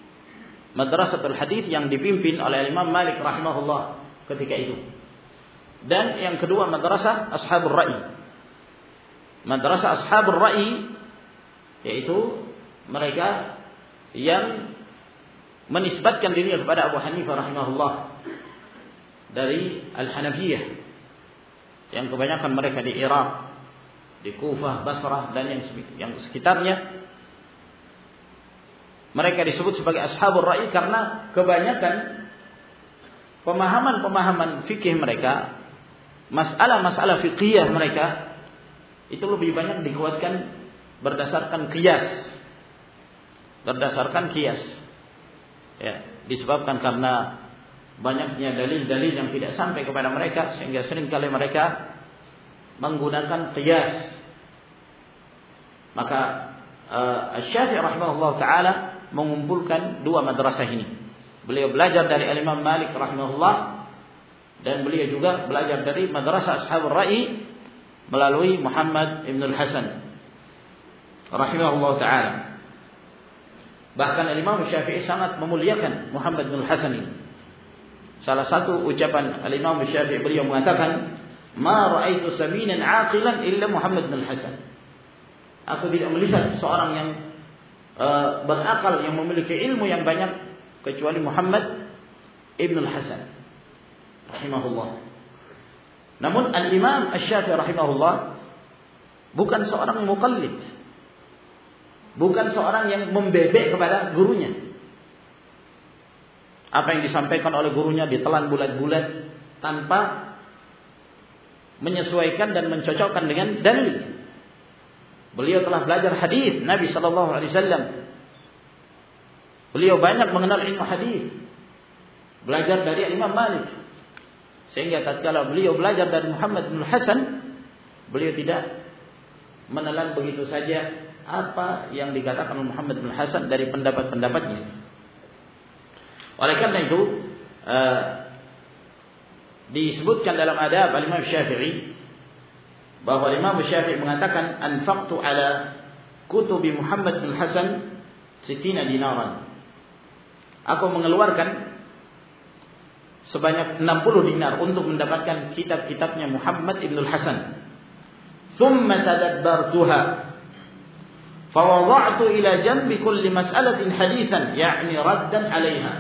madrasatul hadis yang dipimpin oleh Imam Malik rahimahullah ketika itu. Dan yang kedua madrasah ashabur ra'i. Madrasah ashabur ra'i yaitu mereka yang menisbatkan dirinya kepada Abu Hanifah rahimahullah dari Al-Hanafiyah, yang kebanyakan mereka di Irak, di Kufah, Basrah dan yang yang sekitarnya. Mereka disebut sebagai ashabur ra'i karena kebanyakan pemahaman-pemahaman fikih mereka, masalah-masalah fikih mereka itu lebih banyak dikuatkan berdasarkan qiyas. Berdasarkan qiyas. Ya, disebabkan karena banyaknya dalil-dalil yang tidak sampai kepada mereka, sehingga seringkali mereka menggunakan qiyas. Maka uh, Asy-Syafi'i rahimahullah taala mengumpulkan dua madrasah ini. Beliau belajar dari Imam Malik rahimahullah, dan beliau juga belajar dari madrasah ashabur ra'i melalui Muhammad ibn al-Hasan rahimahullah taala. Bahkan Imam Syafi'i sangat memuliakan Muhammad ibn al-Hasan ini. Salah satu ucapan Imam Syafi'i, beliau mengatakan, "Ma ra'aitu saminan 'aqilan illa Muhammad ibn al-Hasan." Aku tidak melihat seorang yang uh, berakal, yang memiliki ilmu yang banyak kecuali Muhammad ibn al-Hasan rahimahullah. Namun Al-Imam Asy-Syafi'i rahimahullah bukan seorang muqallid, bukan seorang yang membebek kepada gurunya. Apa yang disampaikan oleh gurunya ditelan bulat-bulat tanpa menyesuaikan dan mencocokkan dengan dalil. Beliau telah belajar hadis Nabi sallallahu alaihi wasallam. Beliau banyak mengenal ilmu hadis. Belajar dari Imam Malik. Sehingga tatkala beliau belajar dari Muhammad bin Hasan, beliau tidak menelan begitu saja apa yang dikatakan oleh Muhammad bin Hasan dari pendapat-pendapatnya. Oleh karena itu uh, disebutkan dalam adab Imam Syafi'i bahwa Imam Syafi'i mengatakan, anfaqtu ala kutubi Muhammad bin Hasan sittina dinaran. Aku mengeluarkan sebanyak enam puluh dinar untuk mendapatkan kitab-kitabnya Muhammad ibn al-Hasan. Thumma tadabbartuha fawada'tu ila janbi kulli mas'alatin hadithan, ya'ni raddan 'alayha.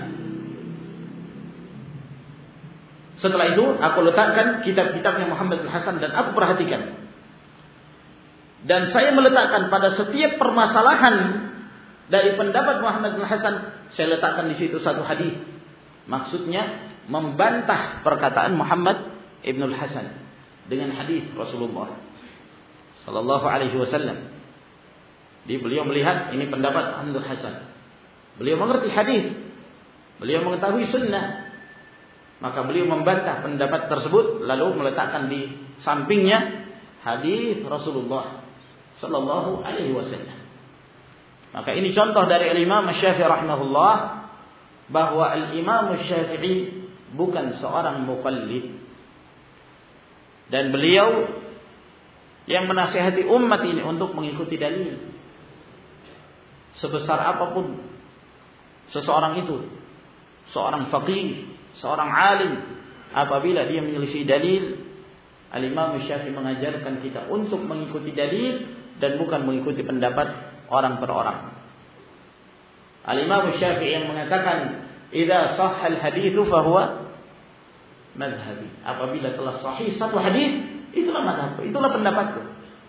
Setelah itu aku letakkan kitab-kitabnya Muhammad bin Hasan dan aku perhatikan. Dan saya meletakkan pada setiap permasalahan dari pendapat Muhammad bin Hasan, saya letakkan di situ satu hadis. Maksudnya membantah perkataan Muhammad ibn al-Hasan dengan hadis Rasulullah sallallahu alaihi wasallam. Jadi beliau melihat ini pendapat Muhammad bin Hasan. Beliau mengerti hadis. Beliau mengetahui sunnah. Maka beliau membantah pendapat tersebut lalu meletakkan di sampingnya hadis Rasulullah sallallahu alaihi wasallam. Maka ini contoh dari Imam Syafi'i rahimahullah bahwa Al-Imam Syafi'i bukan seorang muqallid, dan beliau yang menasihati umat ini untuk mengikuti dalil. Sebesar apapun seseorang itu, seorang faqih, seorang alim, apabila dia menyelisih dalil, Al-Imam Syafi'i mengajarkan kita untuk mengikuti dalil dan bukan mengikuti pendapat orang per orang. Al-Imam Syafi'i yang mengatakan, "Idza shahha al-haditsu fa huwa madhhabi." Apabila telah sahih satu hadis, itulah madhabku, itulah pendapatku.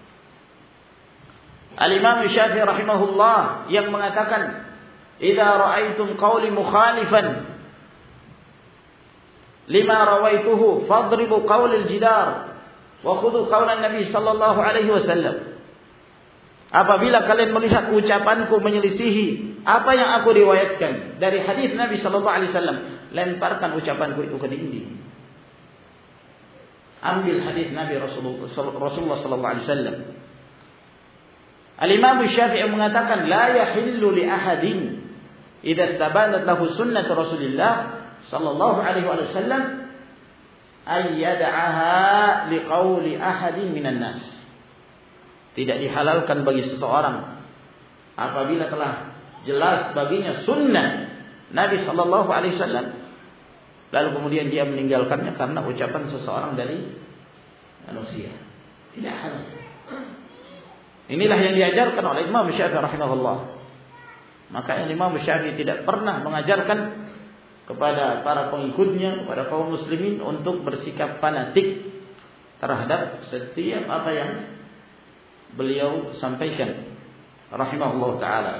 Al-Imam Syafi'i rahimahullah yang mengatakan, "Idza ra'aitum qawli mukhalifan lima rawaituhu fadribu qawlil jidar wa khudhu qawlan Nabi sallallahu alaihi wasallam." Apabila kalian melihat ucapanku menyelisihi apa yang aku riwayatkan dari hadis Nabi sallallahu alaihi wasallam, lemparkan ucapanku itu ke dinding. Ambil hadis Nabi Rasulullah sallallahu alaihi wasallam. Al-Imam Syafi'i mengatakan, la yahillu li ahadin idza istabanat lahu sunnah Rasulillah sallallahu alaihi wasallam ay yad'aha liqauli ahadin minan nas. Tidak dihalalkan bagi seseorang apabila telah jelas baginya sunnah Nabi sallallahu alaihi wasallam lalu kemudian dia meninggalkannya karena ucapan seseorang dari manusia. Tidak halal. Inilah yang diajarkan oleh Imam Syafi'i rahimahullah. Maka Imam Syafi'i tidak pernah mengajarkan kepada para pengikutnya, kepada kaum muslimin untuk bersikap fanatik terhadap setiap apa yang beliau sampaikan rahimahullah taala.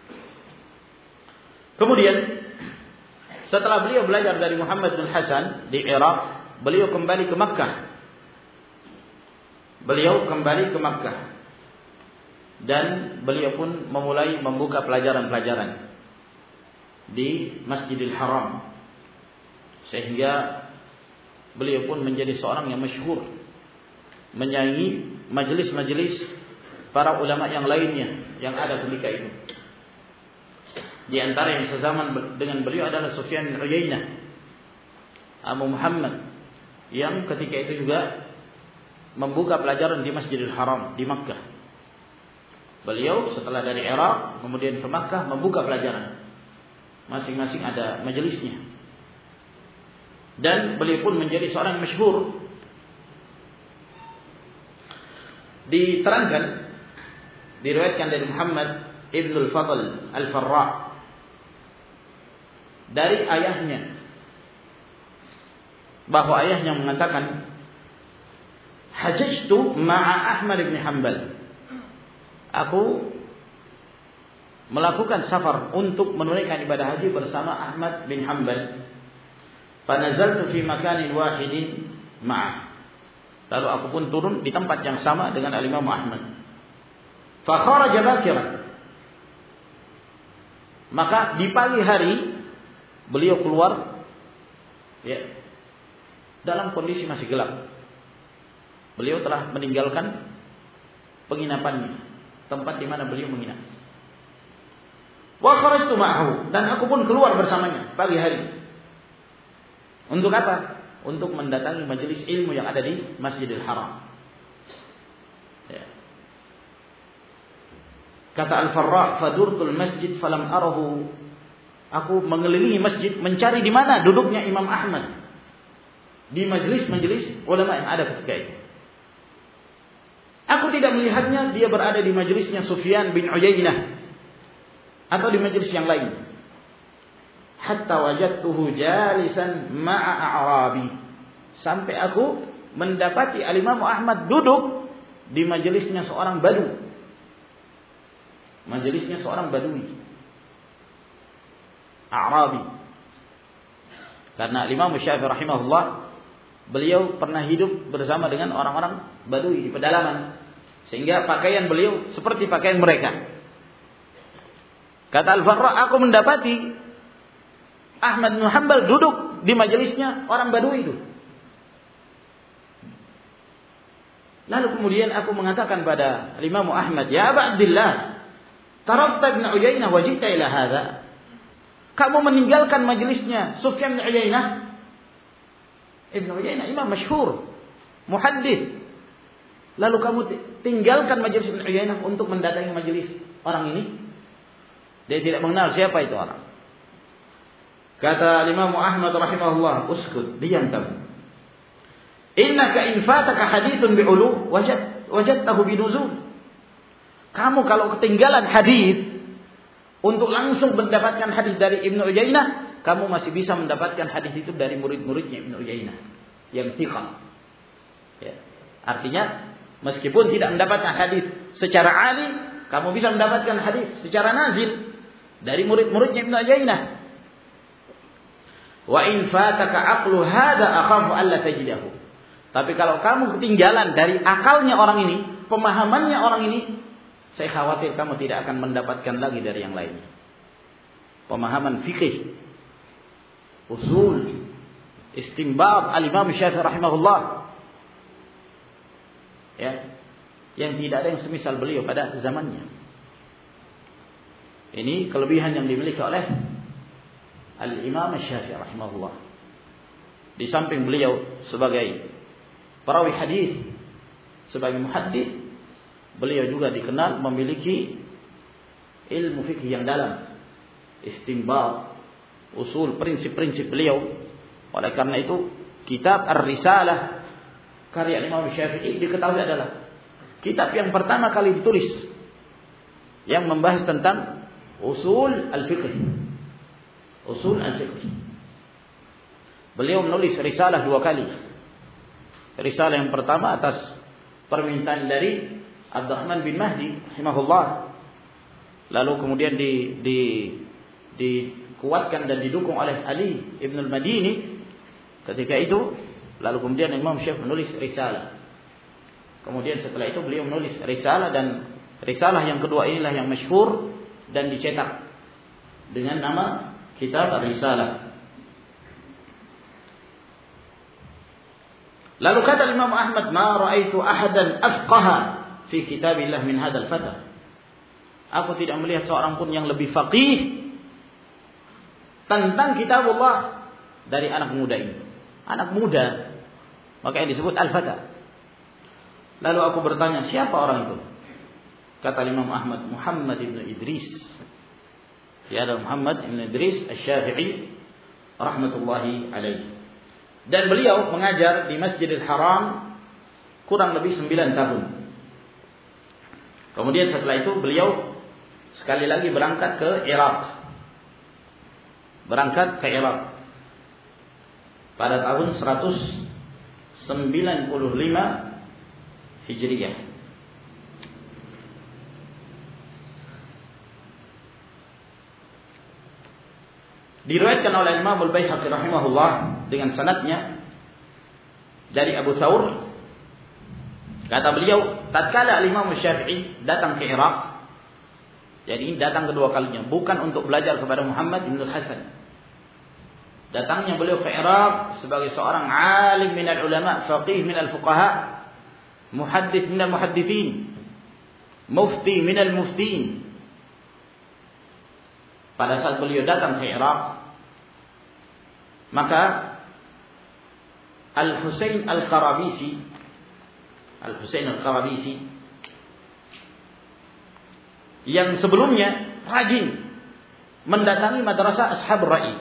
Kemudian setelah beliau belajar dari Muhammad bin Hasan di Irak, beliau kembali ke Makkah. Beliau kembali ke Makkah. Dan beliau pun memulai membuka pelajaran-pelajaran di Masjidil Haram. Sehingga beliau pun menjadi seorang yang masyhur, menyaingi majelis-majelis para ulama yang lainnya yang ada ketika itu. Di antara yang sezaman dengan beliau adalah Sufyan bin Uyainah, Abu Muhammad, yang ketika itu juga membuka pelajaran di Masjidil Haram di Makkah. Beliau setelah dari Irak kemudian ke Makkah membuka pelajaran. Masing-masing ada majelisnya. Dan beliau pun menjadi seorang masyhur. Diterangkan, diriwayatkan dari Muhammad Ibn al-Fadl al-Farra dari ayahnya, bahwa ayahnya mengatakan, hajjtu ma'a Ahmad bin Hanbal. Aku melakukan safar untuk menunaikan ibadah haji bersama Ahmad bin Hanbal. Fanazaltu fi makanin wahidin ma'ah. Lalu aku pun turun di tempat yang sama dengan Al-Imam Ahmad. Fa kharaja bakiran. Maka di pagi hari beliau keluar, ya, dalam kondisi masih gelap. Beliau telah meninggalkan penginapannya, tempat di mana beliau menginap. Wa kharajtu ma'ahu, dan aku pun keluar bersamanya pagi hari. Untuk apa? Untuk mendatangi majelis ilmu yang ada di Masjidil Haram. Ya. Kata Al-Farra, fadurtul masjid falam arahu. Aku mengelilingi masjid mencari di mana duduknya Imam Ahmad di majelis-majelis ulama yang ada ketika itu. Aku tidak melihatnya, dia berada di majelisnya Sufyan bin Uyainah atau di majelis yang lain. Hatta wajadtuhu jalisan ma'a a'rabi. Sampai aku mendapati Al-Imam Ahmad duduk di majelisnya seorang badu. Majelisnya seorang badui. A'rabi. Karena Imam Syafi'i rahimahullah, beliau pernah hidup bersama dengan orang-orang badui di pedalaman, sehingga pakaian beliau seperti pakaian mereka. Kata Al-Farra, aku mendapati Ahmad bin Hanbal duduk di majelisnya orang badui itu. Lalu kemudian aku mengatakan pada Imam Ahmad, ya Aba Abdillah, tarakta Ibn Uyainah wa jita ila hadha. Kamu meninggalkan majelisnya Sufyan bin Uyainah. Ibn Uyainah imam masyhur, muhaddits. Lalu kamu tinggalkan majelis Ibn Uyainah untuk mendatangi majelis orang ini? Dia tidak mengenal siapa itu orang. Kata Imam Ahmad rahimahullah, uskut, diam kamu. Innaka in fataka haditsun bi'ulu wajad wajadtahu binuzul. Kamu kalau ketinggalan hadis untuk langsung mendapatkan hadis dari Ibn Uyainah, kamu masih bisa mendapatkan hadis itu dari murid-muridnya Ibn Uyainah yang thiqah. Ya. Artinya meskipun tidak mendapatkan hadis secara ali, kamu bisa mendapatkan hadis secara nazil dari murid-muridnya Ibn Uyainah. Wa in fataka aqlu hadza akhafu alla tajidahu. Tapi kalau kamu ketinggalan dari akalnya orang ini, pemahamannya orang ini, saya khawatir kamu tidak akan mendapatkan lagi dari yang lainnya. Pemahaman fikih, usul, istinbat al-Imam Syafi'i rahimahullah. Ya, yang tidak ada yang semisal beliau pada zamannya. Ini kelebihan yang dimiliki oleh al-Imam Syafi'i rahimahullah. Di samping beliau sebagai perawi hadis, sebagai muhaddits, beliau juga dikenal memiliki ilmu fikih yang dalam, istinbat, usul, prinsip-prinsip beliau Oleh karena itu, kitab Ar-Risalah karya Imam Syafi'i diketahui adalah kitab yang pertama kali ditulis yang membahas tentang usul al-fiqh. Usul al-fiqh. Beliau menulis risalah dua kali. Risalah yang pertama atas permintaan dari Abdurrahman bin Mahdi rahimahullah. Lalu kemudian di, di, dikuatkan dan didukung oleh Ali Ibn al-Madini ketika itu. Lalu kemudian Imam Syafi'i menulis risalah. Kemudian setelah itu beliau menulis risalah, dan risalah yang kedua inilah yang masyhur dan dicetak dengan nama Kitab Ar-Risalah. Lalu kata Imam Ahmad, "Ma ra'aitu ahadan afqaha fi kitabillah min hadzal fata." Aku tidak melihat seorang pun yang lebih faqih tentang kitabullah dari anak muda ini. Anak muda, makanya disebut al-fata. Lalu aku bertanya, siapa orang itu? Kata Imam Ahmad, Muhammad ibn Idris. Ya, ada Muhammad ibn Idris Asy-Syafi'i rahmatullahi alaihi. Dan beliau mengajar di Masjidil Haram kurang lebih sembilan tahun. Kemudian setelah itu beliau sekali lagi berangkat ke Irak. Berangkat ke Irak pada tahun seratus sembilan puluh lima Hijriyah. Diriwayatkan oleh Imam Al-Baihaqi rahimahullah dengan sanadnya dari Abu Thawr. Kata beliau, tatkala Imam Syafi'i datang ke Irak, jadi ini datang kedua kalinya, bukan untuk belajar kepada Muhammad bin Hasan. Datangnya beliau ke Irak sebagai seorang alim minal ulama, faqih minal fuqaha, muhaddits minal muhadditsin, mufti minal muftin. Pada saat beliau datang ke Irak, maka Al-Husain Al-Qarabisi Al-Husain Al-Qarabisi yang sebelumnya rajin mendatangi madrasah Ashabur Ra'i.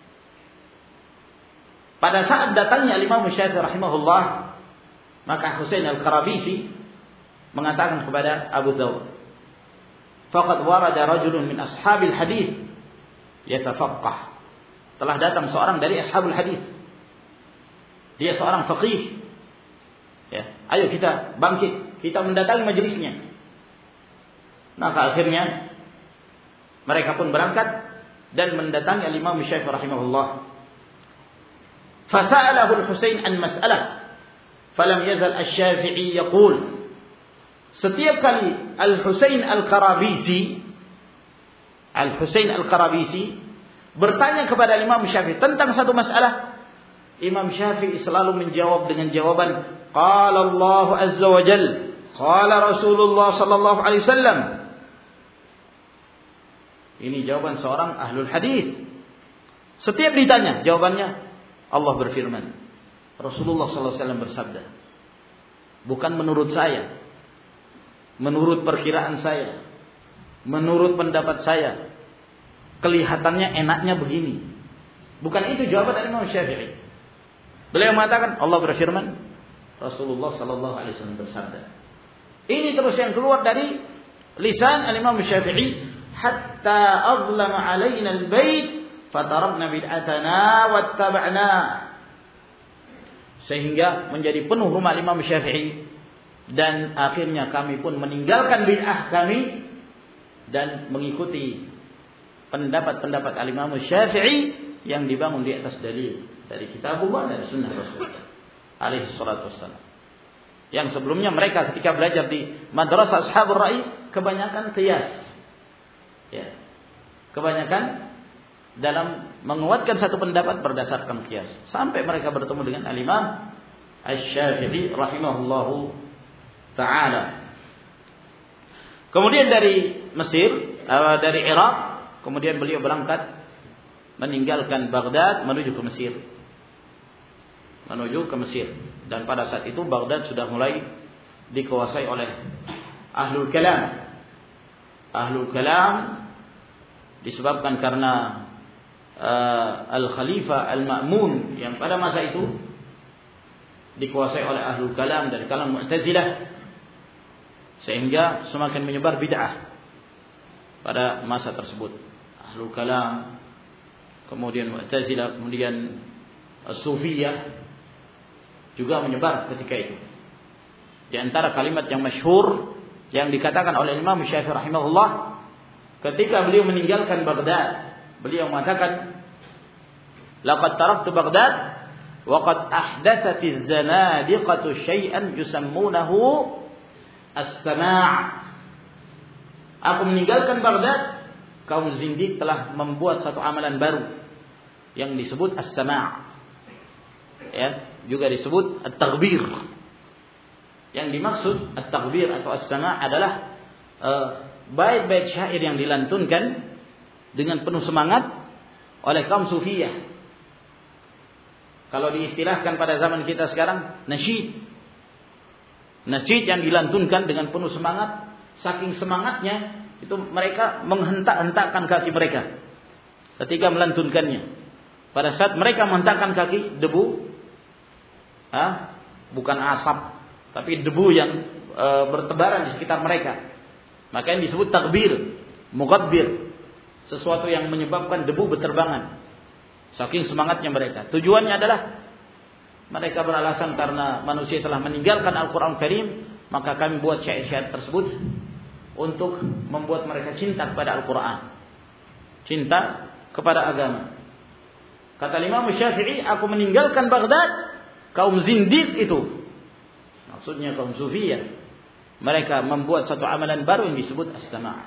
Pada saat datangnya Imam Syafi'i rahimahullah, maka Husain Al-Qarabisi mengatakan kepada Abu Thawr, "Faqad warada rajulun min ashabil hadis yatafaqqah." Telah datang seorang dari ashabul hadis. Dia seorang faqih. Ya, ayo kita bangkit, kita mendatangi majelisnya. Maka akhirnya mereka pun berangkat dan mendatangi Imam Syafi'i rahimahullah. Fasa'alahu Al-Husain an mas'alah, falam yazal Asy-Syafi'i yaqul. Setiap kali Al-Husain Al-Qarabisi Al-Husain Al-Qarabisi bertanya kepada Imam Syafi'i tentang satu masalah, Imam Syafi'i selalu menjawab dengan jawaban, qala Allah azza wa jalla, qala Rasulullah sallallahu alaihi wasallam. Ini jawaban seorang ahlul hadis. Setiap ditanya, jawabannya Allah berfirman, Rasulullah sallallahu alaihi wasallam bersabda. Bukan menurut saya, menurut perkiraan saya, menurut pendapat saya, kelihatannya enaknya begini. Bukan itu jawaban dari Imam Syafi'i. Beliau mengatakan Allah berfirman, Rasulullah sallallahu alaihi wasallam bersabda. Ini terus yang keluar dari lisan al-Imam Syafi'i, hatta azlama alaina al-bait fatarabna bid'atana wattaba'na. Sehingga menjadi penuh rumah Imam Syafi'i, dan akhirnya kami pun meninggalkan bid'ah kami dan mengikuti pendapat-pendapat al-Imam Syafi'i yang dibangun di atas dalil dari kitabullah dan sunnah Rasul alaihi salatu wassalam. Yang sebelumnya mereka ketika belajar di madrasah Ashabur Ra'i kebanyakan qiyas. Ya. Kebanyakan dalam menguatkan satu pendapat berdasarkan qiyas, sampai mereka bertemu dengan al-Imam Asy-Syafi'i rahimahullahu taala. Kemudian dari Mesir, dari Irak, kemudian beliau berangkat meninggalkan Baghdad menuju ke Mesir. Menuju ke Mesir. Dan pada saat itu Baghdad sudah mulai dikuasai oleh Ahlul Kalam. Ahlul Kalam disebabkan karena uh, Al-Khalifah Al-Ma'mun yang pada masa itu dikuasai oleh Ahlul Kalam dari kalangan Mu'tazilah, sehingga semakin menyebar bid'ah pada masa tersebut. Ahlul Kalam, kemudian Mu'tazilah, kemudian As-Sufiyah juga menyebar ketika itu. Di antara kalimat yang masyhur yang dikatakan oleh Imam Syafi'i rahimahullah ketika beliau meninggalkan Baghdad, beliau mengatakan, "Laqad taraktu Baghdad wa qad ahdatsatiz zanadiqatu syai'an yusammunahu as-sama'." Aku meninggalkan Baghdad, kaum zindik telah membuat satu amalan baru yang disebut as-sama'. Ya, juga disebut at-taghbir. Yang dimaksud at-taghbir atau as-sama' adalah uh, bait-bait syair yang dilantunkan dengan penuh semangat oleh kaum sufiyah. Kalau diistilahkan pada zaman kita sekarang, nasyid. Nasyid yang dilantunkan dengan penuh semangat, saking semangatnya itu mereka menghentak-hentakkan kaki mereka ketika melantunkannya. Pada saat mereka menghentakkan kaki, debu, ah, bukan asap, tapi debu yang e, bertebaran di sekitar mereka. Maka yang disebut takbir, mugabbir, sesuatu yang menyebabkan debu berterbangan. Saking semangatnya mereka. Tujuannya adalah mereka beralasan karena manusia telah meninggalkan Al-Quran Karim, maka kami buat syair-syair tersebut untuk membuat mereka cinta kepada Al-Quran, cinta kepada agama. Kata Imam Syafi'i, aku meninggalkan Baghdad, kaum zindiq itu, maksudnya kaum sufiyah, mereka membuat satu amalan baru yang disebut as-sama'.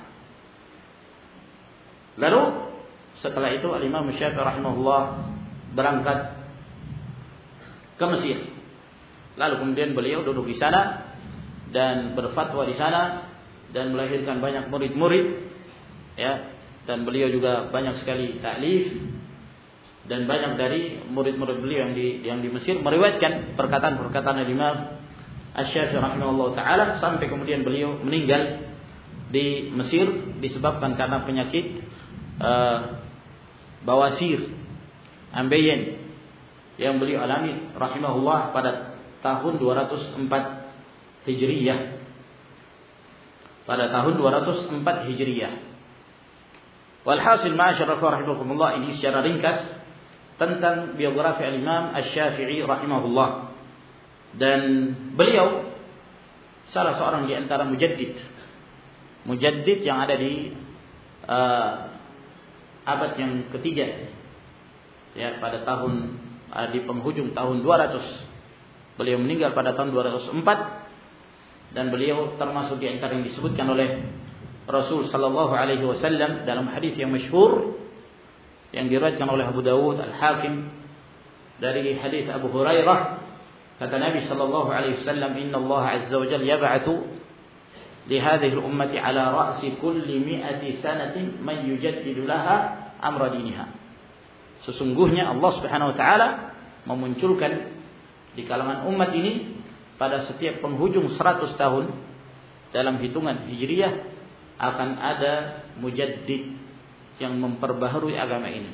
Lalu setelah itu Imam Syafi'i rahimahullah berangkat ke Mesir. Lalu kemudian beliau duduk di sana dan berfatwa di sana dan melahirkan banyak murid-murid, ya, dan beliau juga banyak sekali taklif, dan banyak dari murid-murid beliau yang di yang di Mesir meriwayatkan perkataan-perkataan Imam Asy-Syafi'i rahimahullah taala sampai kemudian beliau meninggal di Mesir disebabkan karena penyakit uh, bawasir, ambeien yang beliau alami rahimahullah pada tahun dua ratus empat Hijriyah. Pada tahun dua ratus empat Hijriyah. Walhasil ma'asyarah rahimakumullah, ini secara ringkas tentang biografi al-Imam Asy-Syafi'i rahimahullah. Dan beliau salah seorang di antara mujaddid. Mujaddid yang ada di uh, abad yang ketiga. Ya, pada tahun uh, di penghujung tahun dua ratus. Beliau meninggal pada tahun dua ratus empat, dan beliau termasuk di antara yang disebutkan oleh Rasul sallallahu alaihi wasallam dalam hadis yang masyhur yang diriwayatkan oleh Abu Dawud, Al-Hakim dari hadis Abu Hurairah, kata Nabi sallallahu alaihi wasallam, "Inna Allah azza wa jalla yab'atsu li hadhihi al-ummati ala ra'si kulli mi'ati sanatin man yujaddidu laha amra diniha." Sesungguhnya Allah Subhanahu wa taala memunculkan di kalangan umat ini pada setiap penghujung seratus tahun dalam hitungan Hijriyah akan ada mujaddid yang memperbaharui agama ini,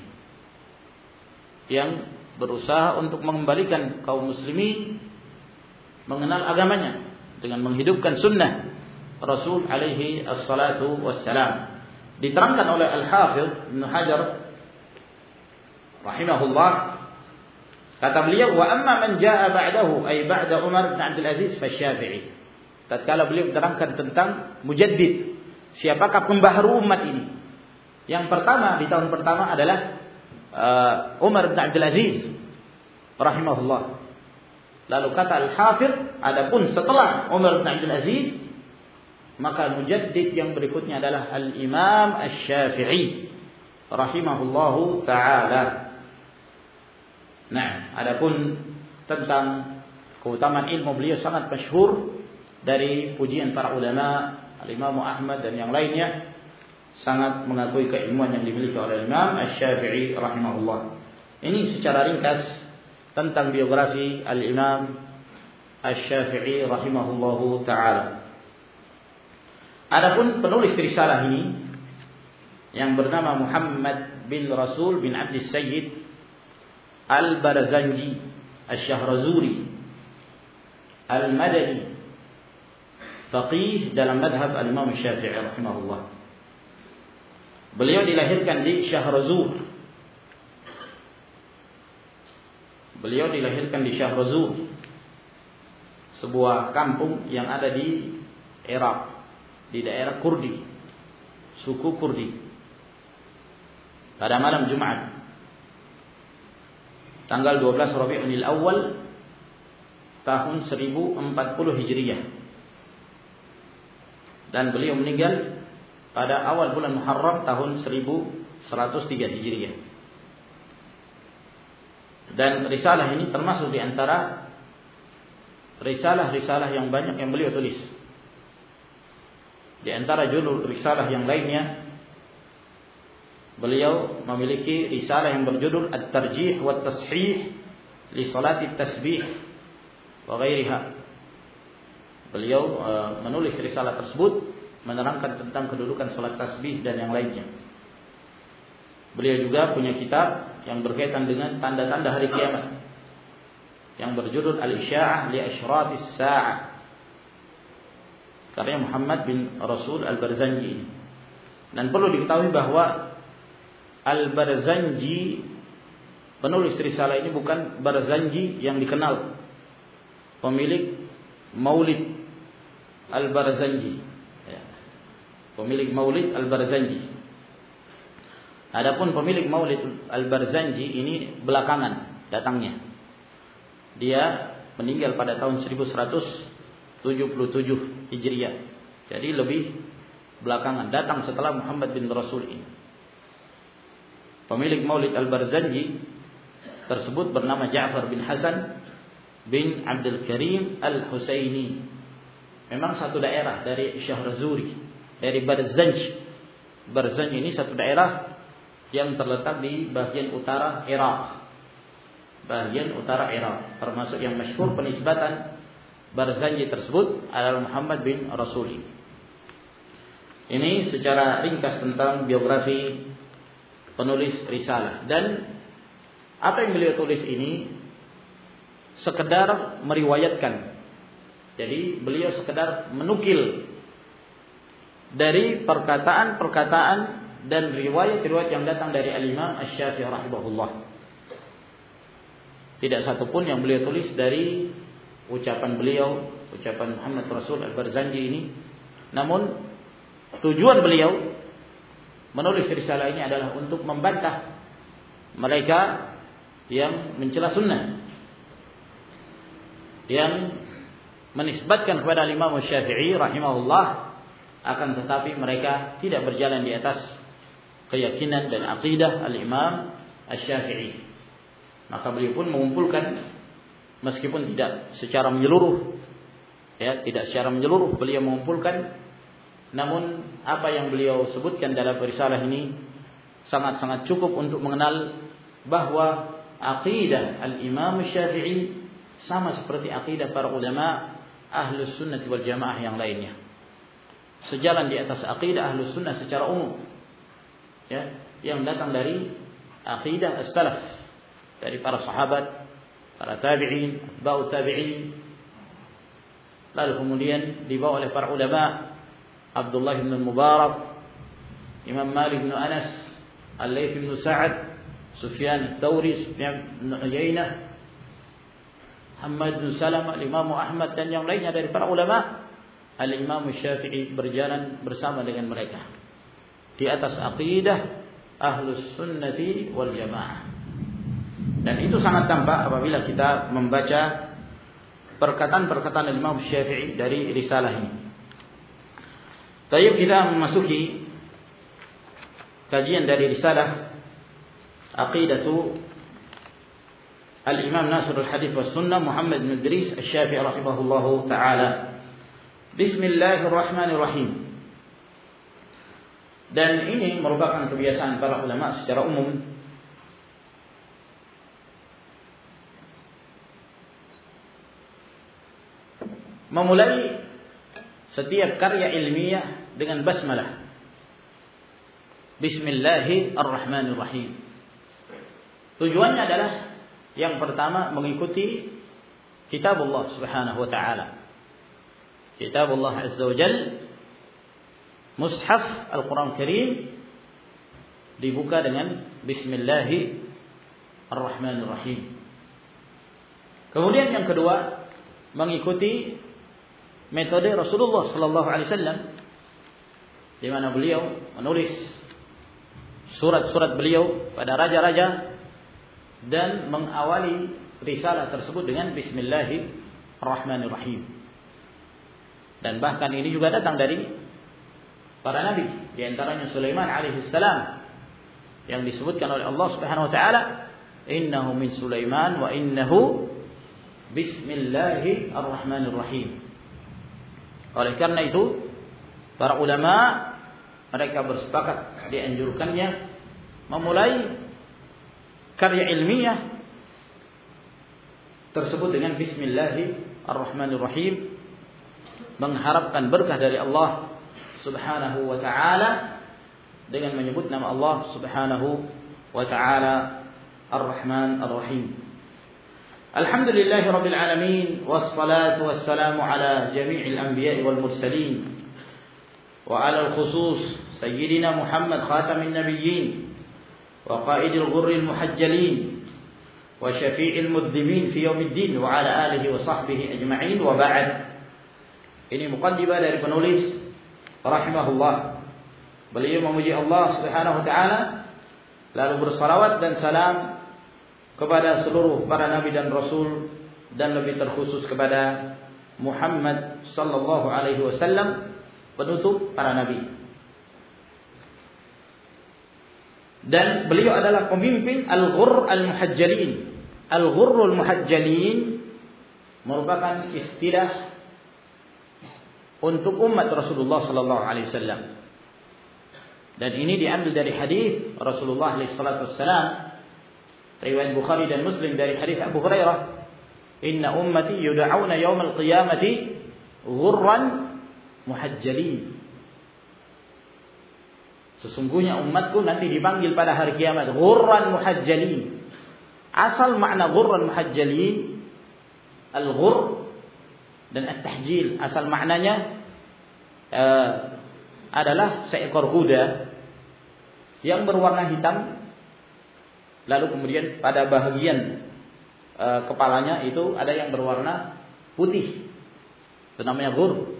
yang berusaha untuk mengembalikan kaum muslimin mengenal agamanya dengan menghidupkan sunnah Rasul alaihi assalatu wassalam. Diterangkan oleh Al-Hafidh Ibn Hajar rahimahullah, kata beliau, "Wa amma man jaa ba'dahu ay ba'da Umar bin Abdul Aziz fa Syafi'i." Tatkala beliau menerangkan tentang mujaddid, siapakah pembaharu umat ini? Yang pertama di tahun pertama adalah uh, Umar bin Abdul Aziz rahimahullah. Lalu kata Al-Hafidh, adapun setelah Umar bin Abdul Aziz, maka mujaddid yang berikutnya adalah Al-Imam Asy-Syafi'i rahimahullahu taala. Nah, adapun tentang keutamaan ilmu beliau sangat masyhur dari pujian para ulama, Al-Imam Ahmad dan yang lainnya sangat mengakui keilmuan yang dimiliki oleh Imam Asy-Syafi'i rahimahullah. Ini secara ringkas tentang biografi Al-Imam Asy-Syafi'i rahimahullahu taala. Adapun penulis risalah ini yang bernama Muhammad bin Rasul bin Abdul Sayyid Al-Barzanji Asy-Syahrazuri Al-Madani, faqih dalam madhab al-Imam Syafi'i rahimahullah. Beliau dilahirkan di Syahrazur. Beliau dilahirkan di Syahrazur, sebuah kampung yang ada di Irak, di daerah Kurdi, suku Kurdi. Pada malam Jumat tanggal dua belas Rabiul Awal tahun seribu empat puluh Hijriah, dan beliau meninggal pada awal bulan Muharram tahun seribu seratus tiga Hijriah. Dan risalah ini termasuk di antara risalah-risalah yang banyak yang beliau tulis. Di antara judul risalah yang lainnya, beliau memiliki risalah yang berjudul At-Tarjih wa At-Tashih li Salati Tasbih wa ghairiha. Beliau uh, menulis risalah tersebut menerangkan tentang kedudukan salat tasbih dan yang lainnya. Beliau juga punya kitab yang berkaitan dengan tanda-tanda hari kiamat yang berjudul Al-Isya'ah li Ashratis Sa'ah, karya Muhammad bin Rasul Al-Barzanji. Dan perlu diketahui bahwa Al-Barzanji, penulis risalah ini, bukan Barzanji yang dikenal, pemilik Maulid Al-Barzanji, ya. Pemilik Maulid Al-Barzanji. Adapun pemilik Maulid Al-Barzanji ini belakangan datangnya. Dia meninggal pada tahun seribu seratus tujuh puluh tujuh Hijriah. Jadi lebih belakangan, datang setelah Muhammad bin Rasul ini. Pemilik Maulid Al-Barzanji tersebut bernama Ja'far bin Hasan bin Abdul Karim Al-Husaini. Memang satu daerah dari Syahrazuri, dari Barzanj. Barzanj ini satu daerah yang terletak di bagian utara Irak. Bagian utara Irak, termasuk yang masyhur penisbatan Barzanji tersebut adalah Muhammad bin Rasul. Ini secara ringkas tentang biografi penulis risalah. Dan apa yang beliau tulis ini sekedar meriwayatkan. Jadi beliau sekedar menukil dari perkataan-perkataan dan riwayat-riwayat yang datang dari Al-Imam Asy-Syafi'i rahimahullah. Tidak satu pun yang beliau tulis dari ucapan beliau, ucapan Muhammad Rasul Al-Barzanji ini. Namun tujuan beliau menulis risalah ini adalah untuk membantah mereka yang mencela sunnah, yang menisbatkan kepada Imam Syafi'i rahimahullah, akan tetapi mereka tidak berjalan di atas keyakinan dan aqidah Al-Imam Asy-Syafi'i. Maka beliau pun mengumpulkan, meskipun tidak secara menyeluruh, ya, tidak secara menyeluruh beliau mengumpulkan, namun apa yang beliau sebutkan dalam risalah ini sangat-sangat cukup untuk mengenal bahwa aqidah Al-Imam Syafi'i sama seperti aqidah para ulama Ahlus Sunnah wal Jamaah yang lainnya. Sejalan di atas aqidah Ahlus Sunnah secara umum, ya, yang datang dari aqidah as-salaf, dari para sahabat, para tabi'in, ba'u tabi'in, lalu kemudian dibawa oleh para ulama Abdullah bin Mubarak, Imam Malik bin Anas, Al-Layth bin Sa'ad, Sufyan al-Thawri, Sufyan bin Uyainah, Muhammad bin Salamah, Imam Ahmad dan yang lainnya dari para ulama. Al-Imam Syafi'i berjalan bersama dengan mereka di atas aqidah Ahlus Sunnati wal Jamaah. Dan itu sangat tampak apabila kita membaca perkataan-perkataan Imam Syafi'i dari risalah ini. Baik, kita memasuki kajian dari risalah Aqidatu Al-Imam Nasrul Hadith was Sunnah Muhammad bin Idris Asy-Syafi'i rahimahullahu taala. Bismillahirrahmanirrahim. Dan ini merupakan kebiasaan para ulama secara umum memulai setiap karya ilmiah dengan basmalah. Bismillahirrahmanirrahim. Tujuannya adalah yang pertama mengikuti kitabullah subhanahu wa ta'ala. Kitabullah azza wa jal, mushaf Al-Quran Karim dibuka dengan Bismillahirrahmanirrahim. Kemudian yang kedua, mengikuti metode Rasulullah sallallahu alaihi wasallam, di mana beliau menulis surat-surat beliau pada raja-raja dan mengawali risalah tersebut dengan Bismillahirrahmanirrahim. Dan bahkan ini juga datang dari para nabi, di antaranya Sulaiman alaihi salam yang disebutkan oleh Allah Subhanahu wa taala, innahu min Sulaiman wa innahu Bismillahirrahmanirrahim. Oleh karena itu para ulama mereka bersepakat dianjurkannya memulai karya ilmiah tersebut dengan Bismillahirrahmanirrahim, mengharapkan berkah dari Allah Subhanahu wa ta'ala dengan menyebut nama Allah Subhanahu wa ta'ala Ar-Rahman Ar-Rahim. Alhamdulillahi Rabbil Alamin, wassalatu wassalamu ala jami'il anbiya'i wal mursalin wa ala al-khusus Sayyidina Muhammad khatamin nabiyyin wa qaidil ghurril muhajjalin wa syafi'il mudhibin fi yaumiddin wa ala alihi wa sahbihi ajma'in, wa ba'd. Ini muqaddimah dari penulis rahimahullah. Beliau memuji Allah Subhanahu wa taala, lalu bersalawat dan salam kepada seluruh para nabi dan rasul, dan lebih terkhusus kepada Muhammad sallallahu alaihi wasallam, penutup para nabi. Dan beliau adalah pemimpin al-ghurr al-muhajjalin. Al-ghurr al-muhajjalin merupakan istilah untuk umat Rasulullah sallallahu alaihi wasallam. Dan ini diambil dari hadis Rasulullah alaihi salatu wasallam, riwayat Bukhari dan Muslim dari hadis Abu Hurairah, inna ummati yud'auna yaumal qiyamati ghurran muhajjalin. Sesungguhnya umatku nanti dipanggil pada hari kiamat ghurran muhajjalin. Asal makna ghurran muhajjalin, al-ghurr dan at-tahjil, asal maknanya uh, adalah seekor kuda yang berwarna hitam, lalu kemudian pada bahagian uh, kepalanya itu ada yang berwarna putih. Itu namanya ghurr.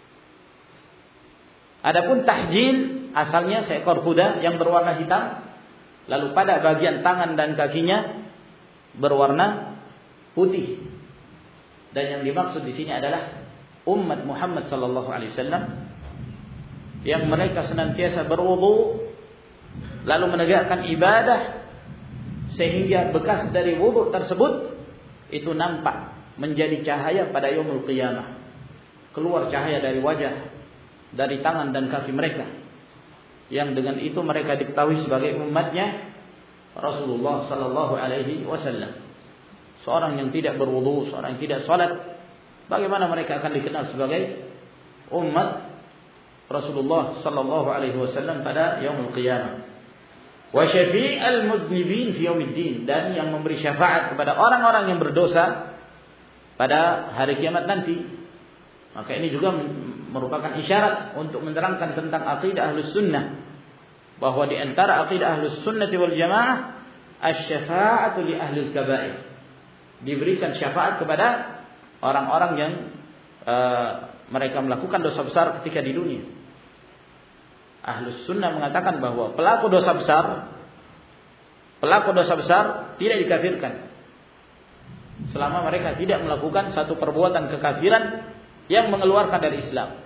Adapun tahjil, asalnya seekor kuda yang berwarna hitam, lalu pada bagian tangan dan kakinya berwarna putih. Dan yang dimaksud di sini adalah umat Muhammad sallallahu alaihi wasallam yang mereka senantiasa berwudu lalu menegakkan ibadah sehingga bekas dari wudu tersebut itu nampak menjadi cahaya pada yaumul qiyamah. Keluar cahaya dari wajah, dari tangan dan kaki mereka, yang dengan itu mereka diketahui sebagai umatnya Rasulullah sallallahu alaihi wasallam. Seorang yang tidak berwudu, seorang yang tidak salat, bagaimana mereka akan dikenal sebagai umat Rasulullah sallallahu alaihi wasallam pada yaumul qiyamah. Wa syafi'al mudznibin fi yaumiddin, dan yang memberi syafaat kepada orang-orang yang berdosa pada hari kiamat nanti. Maka ini juga merupakan isyarat untuk menerangkan tentang aqidah Ahlus Sunnah, bahwa di antara aqidah Ahlus Sunnah wal Jamaah asy-syafa'atu li ahlil kaba'ir. Diberikan syafaat kepada orang-orang yang uh, mereka melakukan dosa besar ketika di dunia. Ahlus Sunnah mengatakan bahwa pelaku dosa besar, pelaku dosa besar tidak dikafirkan selama mereka tidak melakukan satu perbuatan kekafiran yang mengeluarkan dari Islam.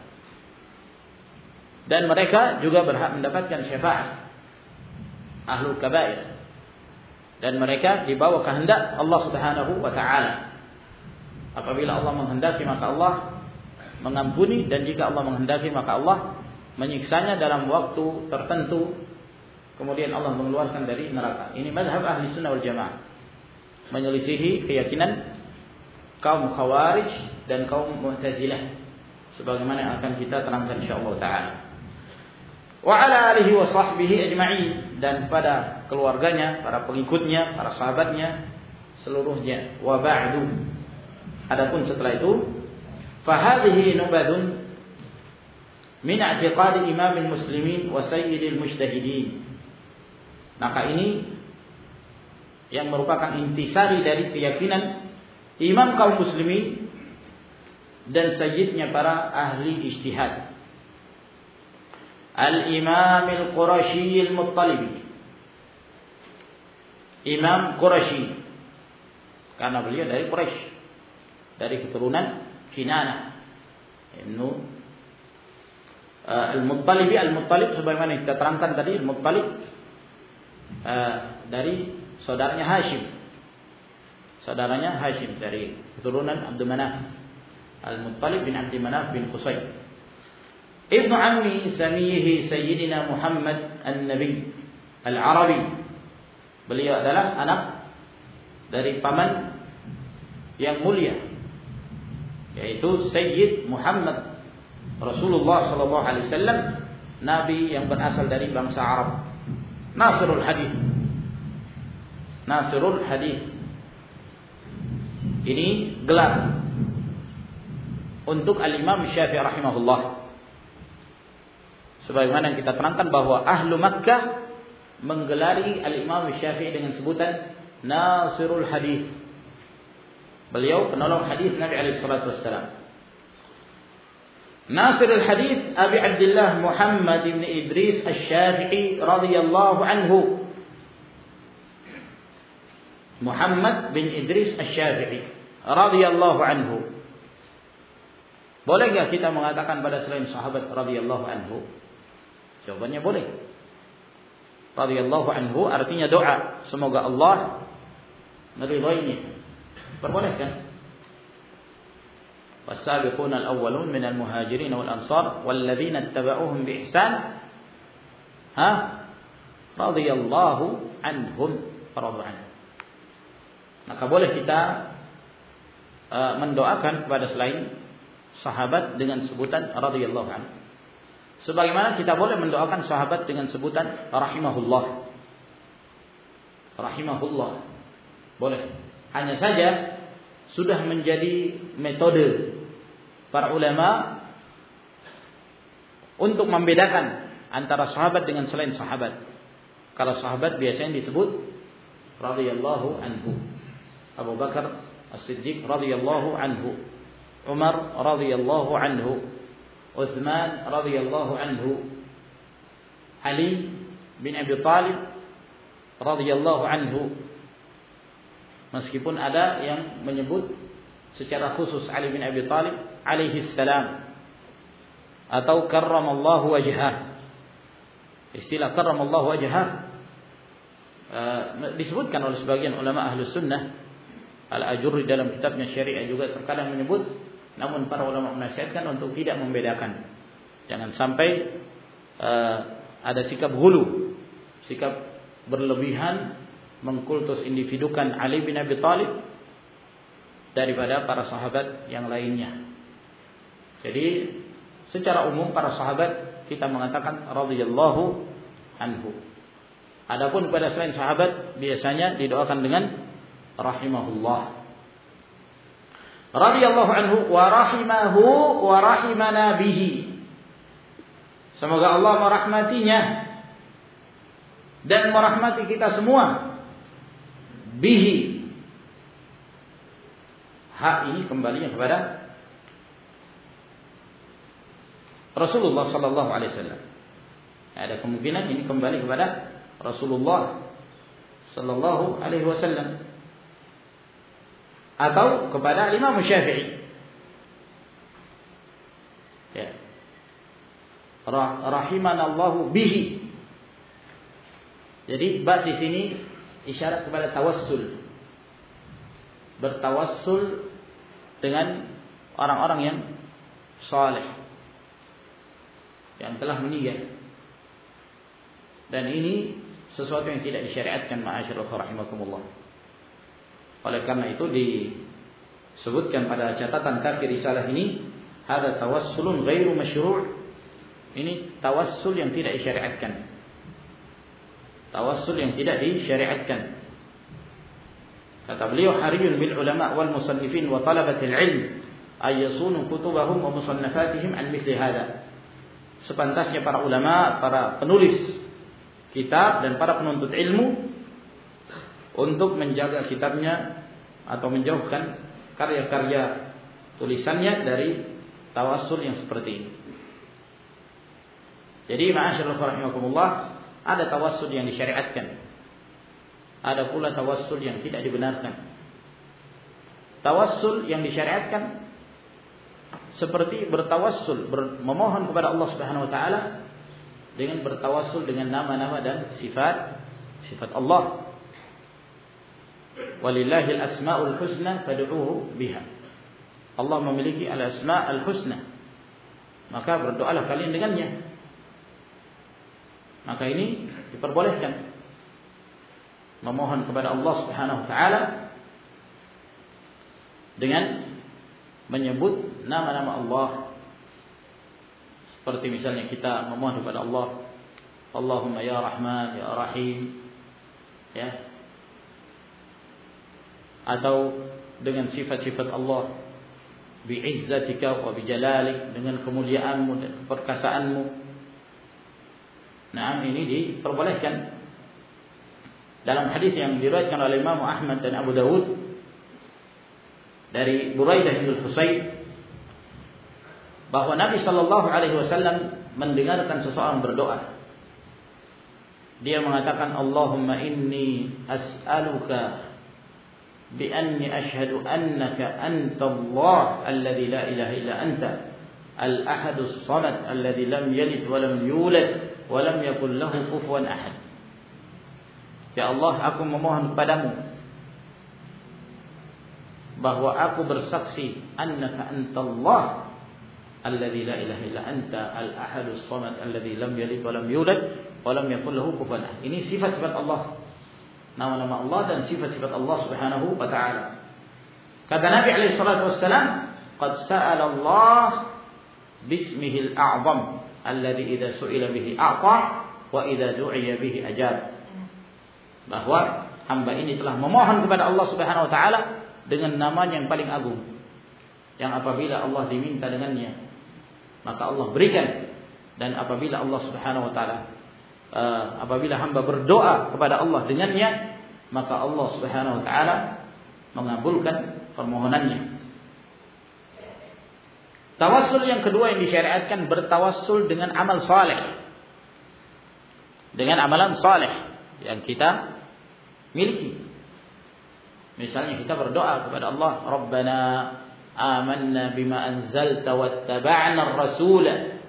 Dan mereka juga berhak mendapatkan syafaat ahlul kabair. Dan mereka dibawa kehendak Allah Subhanahu wa taala. Apabila Allah menghendaki maka Allah mengampuni, dan jika Allah menghendaki maka Allah menyiksanya dalam waktu tertentu, kemudian Allah mengeluarkan dari neraka. Ini mazhab ahli sunnah wal jamaah, menyelisihi keyakinan kaum Khawarij dan kaum Mu'tazilah, sebagaimana yang akan kita terangkan insyaallah taala. wa ala alihi wa sahbihi ajma'in, dan pada keluarganya, para pengikutnya, para sahabatnya seluruhnya. Wa ba'du, adapun setelah itu, fa hadhihi nubadun min i'tiqadi imamil muslimin wa sayyidil mujtahidin. Maka ini yang merupakan intisari dari keyakinan imam kaum muslimin dan sayyidnya para ahli ijtihad. Al-Imam Al-Qurashi Al-Muttalibi, Imam Qurashi, karena beliau dari Quraisy, dari keturunan Kinanah. Ibnu uh, Al-Muttalibi, Al-Muttalib sebagaimana kita terangkan tadi, Al-Muttalib uh, dari saudaranya Hashim. Saudaranya Hashim dari keturunan Abdul Manaf. Al-Muttalib bin Abdul Manaf bin Qusay. Ibnu ammi samihi Sayyidina Muhammad An-Nabi Al-Arabi. Beliau adalah anak dari paman yang mulia, yaitu Sayyid Muhammad Rasulullah sallallahu alaihi wasallam, nabi yang berasal dari bangsa Arab. Nasirul hadis. Nasirul hadis. Ini gelar untuk Al-Imam Syafi'i rahimahullah. Sebagaimana yang kita terangkan bahwa ahlu Makkah menggelari Al-Imam Syafi'i dengan sebutan Nasirul Hadis. Beliau penolong hadis Nabi alaihi salatu wassalam. Nasirul Hadis Abi Abdullah Muhammad bin Idris Asy-Syafi'i radhiyallahu anhu. Muhammad bin Idris Asy-Syafi'i radhiyallahu anhu. Boleh enggak kita mengatakan pada selain sahabat radhiyallahu anhu? Jawabannya boleh. Radhiyallahu anhu artinya doa, semoga Allah meridainya. Perbolehkan. Was-sabiquna al-awwalun minal muhajirin wal ansar walladzina ittaba'uuhum bi ihsan, ha, radhiyallahu anhum radha'an. Maka boleh kita uh, mendoakan kepada selain sahabat dengan sebutan radhiyallahu anhu. Sebagaimana kita boleh mendoakan sahabat dengan sebutan rahimahullah. Rahimahullah. Boleh. Hanya saja sudah menjadi metode para ulama untuk membedakan antara sahabat dengan selain sahabat. Kalau sahabat biasanya disebut radhiyallahu anhu. Abu Bakar As-Siddiq radhiyallahu anhu. Umar radhiyallahu anhu. Uthman radhiyallahu anhu. Ali bin Abi Thalib radhiyallahu anhu. Meskipun ada yang menyebut secara khusus Ali bin Abi Thalib alaihi salam atau karramallahu wajhah. Istilah karramallahu wajhah uh, disebutkan oleh sebagian ulama Ahlus Sunnah. Al-Ajurri dalam kitabnya Syariah juga terkadang menyebut, namun para ulama menasihatkan untuk tidak membedakan. Jangan sampai uh, ada sikap ghulu, sikap berlebihan mengkultus individukan Ali bin Abi Thalib daripada para sahabat yang lainnya. Jadi secara umum para sahabat kita mengatakan radhiyallahu anhu. Adapun pada selain sahabat biasanya didoakan dengan rahimahullah. Radhiyallahu anhu wa rahimahu wa rahimana bihi. Semoga Allah merahmatinya dan merahmati kita semua. Bihi. Hak ini kembalinya kepada Rasulullah sallallahu alaihi wasallam. Ada kemungkinan ini kembali kepada Rasulullah sallallahu alaihi wasallam atau kepada Imam Syafi'i. Ya. Rahimanallahu bihi. Jadi ba di sini isyarat kepada tawassul. Bertawassul dengan orang-orang yang saleh yang telah meninggal. Dan ini sesuatu yang tidak disyariatkan, ma'asyiral rahimakumullah. Oleh karena itu disebutkan pada catatan kaki risalah ini, hada tawassulun ghairu masyru'. Ini tawassul yang tidak disyariatkan. Tawassul yang tidak disyariatkan. Kata beliau, hariyun bil ulama wal musannifin wa talabatil ilm ay yasunu kutubahum wa musannafatihim an mithli hadha. Sepantasnya para ulama, para penulis kitab dan para penuntut ilmu untuk menjaga kitabnya atau menjauhkan karya-karya tulisannya dari tawassul yang seperti ini. Jadi ma'asyiral rahimakumullah, ada tawassul yang disyariatkan, ada pula tawassul yang tidak dibenarkan. Tawassul yang disyariatkan seperti bertawassul, ber, memohon kepada Allah Subhanahu wa taala dengan bertawassul dengan nama-nama dan sifat sifat Allah. Walillahil asmaul husna fad'uuhu biha. Allah memiliki al-asmaul husna, maka berdoalah kalian dengannya. Maka ini diperbolehkan, memohon kepada Allah Subhanahu wa taala dengan menyebut nama-nama Allah. Seperti misalnya kita memohon kepada Allah, Allahumma ya Rahman ya Rahim, ya. Atau dengan sifat-sifat Allah, bi'izzatika wa bijalalik, dengan kemuliaanmu dan keperkasaanmu. Nah, ini diperbolehkan. Dalam hadis yang diriwayatkan oleh Imam Ahmad dan Abu Dawud dari Buraidah bin Husayn, bahwa Nabi sallallahu alaihi wasallam mendengarkan seseorang berdoa. Dia mengatakan, Allahumma inni as'aluka bi anni ashhadu annaka anta Allah alladhi la ilaha illa anta al-ahadus samad alladhi lam yalid wa lam yulad wa lam yakul lahu kufuwan ahad. Ya Allah, aku memohon kepadamu bahwa aku bersaksi annaka antallah alladzi la ilaha illa anta al-ahadus samad alladzi lam yalid wa lam yulad wa lam yakul lahu kufuwan ahad. Ini sifat-sifat Allah, nama-nama Allah dan sifat-sifat Allah Subhanahu wa taala. Kata Nabi alaihi salatu wassalam, qad sa'ala Allah bismihil a'zam alladzi idza su'ila bihi a'ta wa idza du'iya bihi ajab. Bahwa hamba ini telah memohon kepada Allah Subhanahu wa taala dengan namanya yang paling agung, yang apabila Allah diminta dengannya maka Allah berikan, dan apabila Allah Subhanahu wa taala uh, apabila hamba berdoa kepada Allah dengannya maka Allah Subhanahu wa taala mengabulkan permohonannya. Tawassul yang kedua yang disyariatkan, bertawassul dengan amal saleh, dengan amalan saleh yang kita miliki. Misalnya kita berdoa kepada Allah, Rabbana amanna bima anzalta wattaba'na ar-rasula.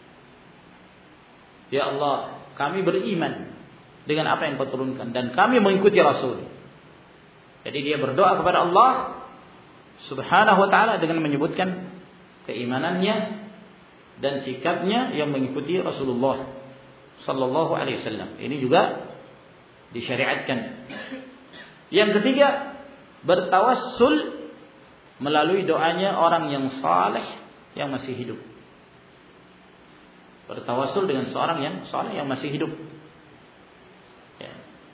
Ya Allah, kami beriman dengan apa yang kau turunkan dan kami mengikuti Rasul. Jadi dia berdoa kepada Allah Subhanahu wa taala dengan menyebutkan keimanannya dan sikapnya yang mengikuti Rasulullah sallallahu alaihi wasallam. Ini juga disyariatkan. Yang ketiga, bertawassul melalui doanya orang yang saleh yang masih hidup. Bertawassul dengan seorang yang saleh yang masih hidup. Ya.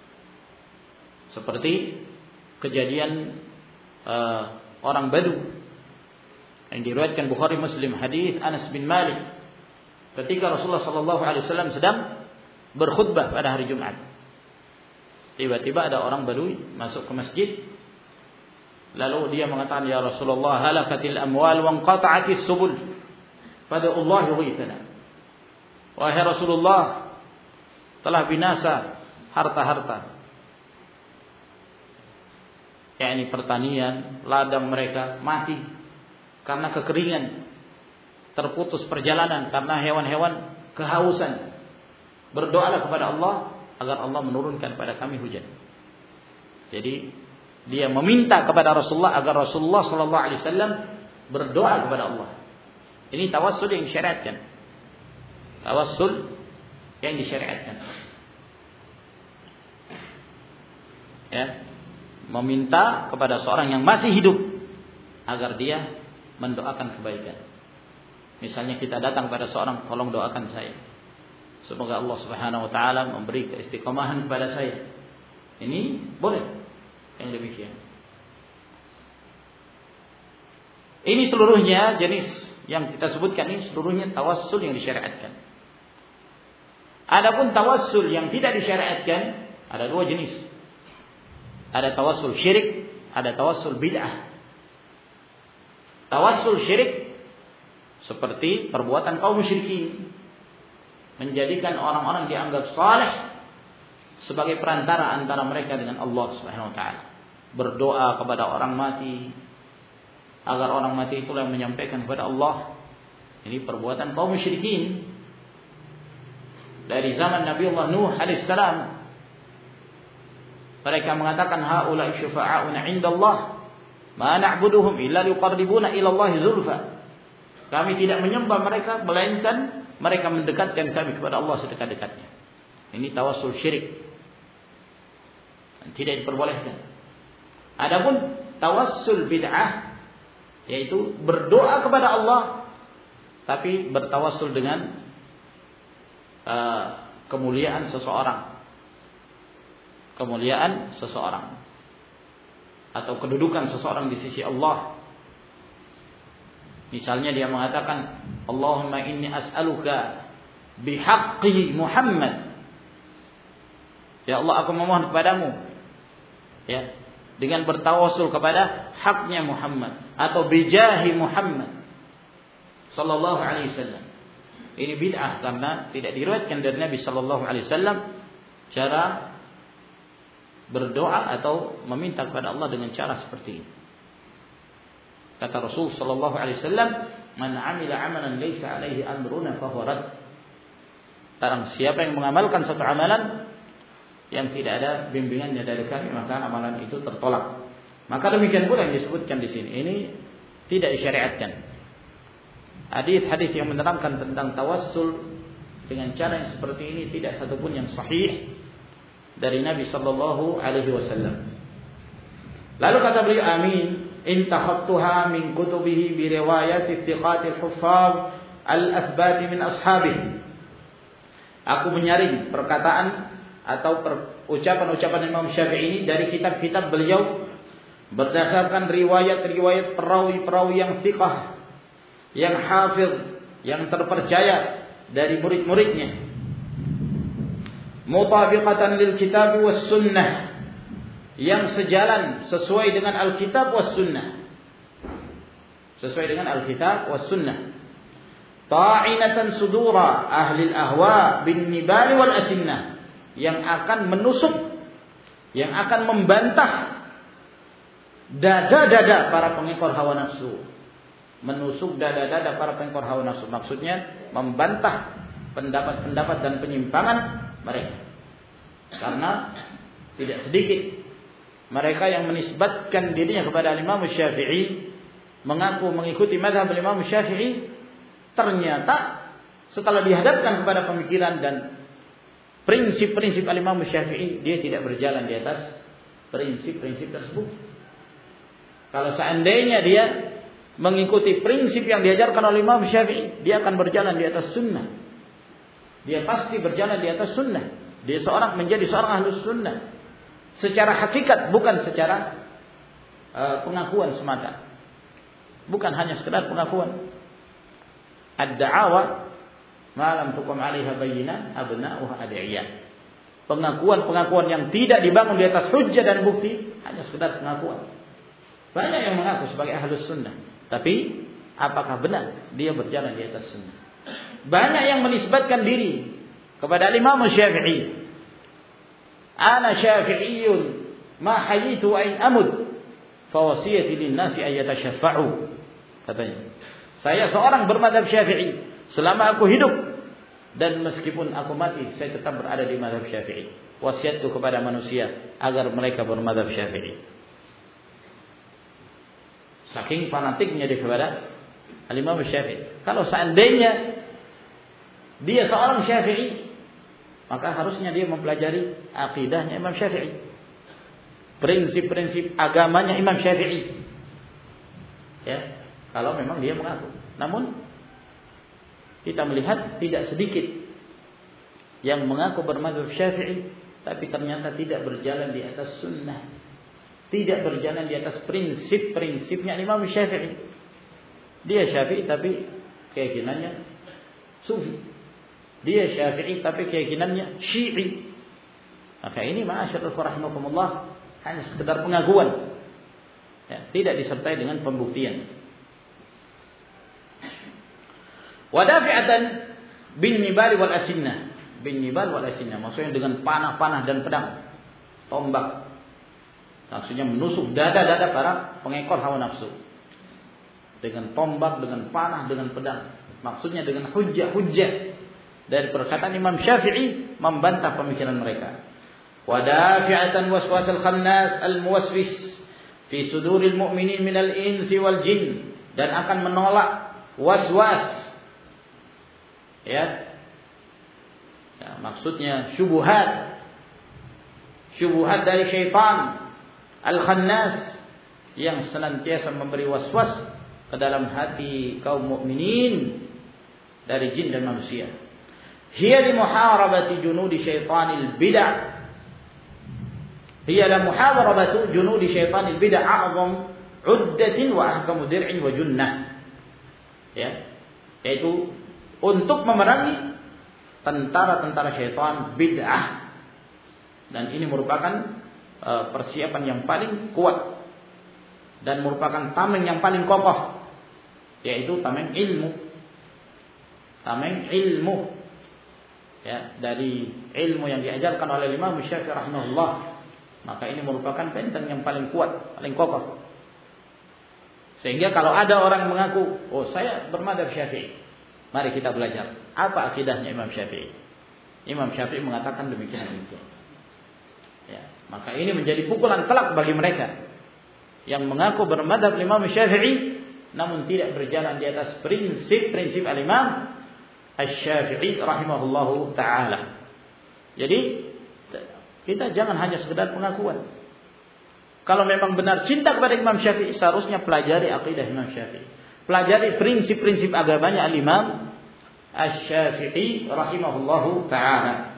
Seperti kejadian uh, orang Badu yang diriwayatkan Bukhari Muslim, hadis Anas bin Malik, ketika Rasulullah sallallahu alaihi wasallam sedang berkhutbah pada hari Jumat. Tiba-tiba ada orang Badui masuk ke masjid, lalu dia mengatakan, ya Rasulullah, halakatil amwal wa inqata'atis subul fad'ullahi yughithana. Wahai Rasulullah, telah binasa harta-harta, yakni pertanian, ladang mereka mati karena kekeringan, terputus perjalanan karena hewan-hewan kehausan. Berdoalah kepada Allah agar Allah menurunkan pada kami hujan. Jadi dia meminta kepada Rasulullah agar Rasulullah sallallahu alaihi wasallam berdoa kepada Allah. Ini tawassul yang disyariatkan. Tawassul yang disyariatkan. Ya, meminta kepada seorang yang masih hidup agar dia mendoakan kebaikan. Misalnya kita datang pada seorang, tolong doakan saya, semoga Allah Subhanahu wa taala memberi keistiqomahan kepada saya. Ini boleh yang demikian. Ini seluruhnya jenis yang kita sebutkan ini seluruhnya tawassul yang disyariatkan. Adapun tawassul yang tidak disyariatkan ada dua jenis. Ada tawassul syirik, ada tawassul bid'ah. Tawassul syirik seperti perbuatan kaum musyrikin, menjadikan orang-orang dianggap saleh sebagai perantara antara mereka dengan Allah Subhanahu wa taala. Berdoa kepada orang mati agar orang mati itulah yang menyampaikan kepada Allah. Ini perbuatan kaum musyrikin dari zaman Nabi Allah Nuh alaihissalam. Mereka mengatakan haula'i syufa'auna 'indallah ma na'buduhum illa liqarribuna ila Allah zulfa. Kami tidak menyembah mereka melainkan mereka mendekatkan kami kepada Allah sedekat-dekatnya. Ini tawassul syirik, tidak diperbolehkan. Adapun tawassul bid'ah, yaitu berdoa kepada Allah tapi bertawassul dengan uh, kemuliaan seseorang, kemuliaan seseorang atau kedudukan seseorang di sisi Allah. Misalnya dia mengatakan, Allahumma inni as'aluka bihaqqi Muhammad. Ya Allah, aku memohon kepadamu, ya, dengan bertawassul kepada haknya Muhammad atau bijahi Muhammad sallallahu alaihi wasallam. Ini bid'ah karena tidak diriwayatkan dari Nabi sallallahu alaihi wasallam cara berdoa atau meminta kepada Allah dengan cara seperti ini. Kata Rasul sallallahu alaihi wasallam, "Man 'amila 'amalan laisa 'alaihi amruna fa huwa rad." Barang siapa yang mengamalkan satu amalan yang tidak ada bimbingannya dari kami, maka amalan itu tertolak. Maka demikian pula yang disebutkan di sini. Ini tidak disyariatkan. Hadis-hadis yang menerangkan tentang tawassul dengan cara yang seperti ini tidak satupun yang sahih dari Nabi sallallahu alaihi wasallam. Lalu kata beliau, amin, intahattuha min kutubihi bi riwayat thiqatil huffaz al-athbat min ashabihi. Aku menyaring perkataan atau ucapan-ucapan Imam Syafi'i ini dari kitab-kitab beliau berdasarkan riwayat-riwayat perawi-perawi yang thiqah, yang hafiz, yang terpercaya dari murid-muridnya. Mutabiqatan lil kitab was sunnah, yang sejalan sesuai dengan Alkitab was sunnah, sesuai dengan Alkitab was sunnah. Ta'inatan sudura ahli al-ahwa bin nibal wal asinnah, yang akan menusuk, yang akan membantah dada-dada para pengekor hawa nafsu. Menusuk dada-dada para pengekor hawa nafsu, maksudnya membantah pendapat-pendapat dan penyimpangan mereka. Karena tidak sedikit mereka yang menisbatkan dirinya kepada Imam Syafi'i, mengaku mengikuti mazhab Imam Syafi'i, ternyata setelah dihadapkan kepada pemikiran dan prinsip-prinsip Imam Syafi'i, dia tidak berjalan di atas prinsip-prinsip tersebut. Kalau seandainya dia mengikuti prinsip yang diajarkan oleh Imam Syafi'i, dia akan berjalan di atas sunnah. Dia pasti berjalan di atas sunnah. Dia seorang menjadi seorang ahlus sunnah secara hakikat, bukan secara uh, pengakuan semata. Bukan hanya sekedar pengakuan. Ad-da'awa ma lam tuqam 'alaiha bayyinah abna'uha ad'iyah. Pengakuan-pengakuan yang tidak dibangun di atas hujjah dan bukti hanya sekedar pengakuan. Banyak yang mengaku sebagai ahlus sunnah, tapi apakah benar dia berjalan di atas sunnah? Banyak yang menisbatkan diri kepada Imam Syafi'i. Ana Syafi'iyyun ma hayitu wa in amut fa wasiyati lin-nasi ay yatashaffa'u. Katanya, saya seorang bermadzhab Syafi'i selama aku hidup, dan meskipun aku mati saya tetap berada di mazhab Syafi'i. Wasiatku kepada manusia agar mereka bermadzhab Syafi'i. Saking fanatiknya dia kepada Imam Syafi'i. Kalau seandainya dia seorang Syafi'i, maka harusnya dia mempelajari akidahnya Imam Syafi'i, prinsip-prinsip agamanya Imam Syafi'i. Ya, kalau memang dia mengaku. Namun kita melihat tidak sedikit yang mengaku bermadzhab Syafi'i tapi ternyata tidak berjalan di atas sunnah, tidak berjalan di atas prinsip-prinsipnya Imam Syafi'i. Dia Syafi'i tapi keyakinannya Sufi. Dia Syafi'i tapi keyakinannya Syi'i. Maka ini ma'asyiral rahimakumullah hanya sekedar pengakuan, ya, tidak disertai dengan pembuktian. Wadafi'atan bin nibal wal asinnah. Bin nibal wal asinnah maksudnya dengan panah-panah dan pedang, tombak. Maksudnya menusuk dada-dada para pengekor hawa nafsu. Dengan tombak, dengan panah, dengan pedang. Maksudnya dengan hujjah-hujjah dari perkataan Imam Syafi'i membantah pemikiran mereka. Wadafi'atan waswasil khannas al-muwaswis fi suduril mu'minin minal insi wal jin, dan akan menolak waswas, ya, ya maksudnya syubhat, syubhat dari syaitan al-khannas yang senantiasa memberi waswas ke dalam hati kaum mukminin dari jin dan manusia. Hiya li muharabati junudi syaitanil bid'ah. Hiya la muharabatu junudi syaitanil bid'ah a'zam 'uddatin wa ahkamu dir'in wa junnah. Ya, yaitu untuk memerangi tentara-tentara syaitan bid'ah, dan ini merupakan uh, persiapan yang paling kuat dan merupakan tameng yang paling kokoh, yaitu tameng ilmu. Tameng ilmu, ya, dari ilmu yang diajarkan oleh Imam Syafi'i rahimahullah. Maka ini merupakan benteng yang paling kuat, paling kokoh. Sehingga kalau ada orang mengaku, oh saya bermadzhab Syafi'i, mari kita belajar apa akidahnya Imam Syafi'i. Imam Syafi'i mengatakan demikian demikian. Ya, maka ini menjadi pukulan telak bagi mereka yang mengaku bermadzhab Imam Syafi'i namun tidak berjalan di atas prinsip-prinsip al-Imam Asy-Syafi'i rahimahullahu taala. Jadi kita jangan hanya sekedar pengakuan. Kalau memang benar cinta kepada Imam Syafi'i, seharusnya pelajari akidah Imam Syafi'i, pelajari prinsip-prinsip agamanya al-Imam Asy-Syafi'i rahimahullahu taala.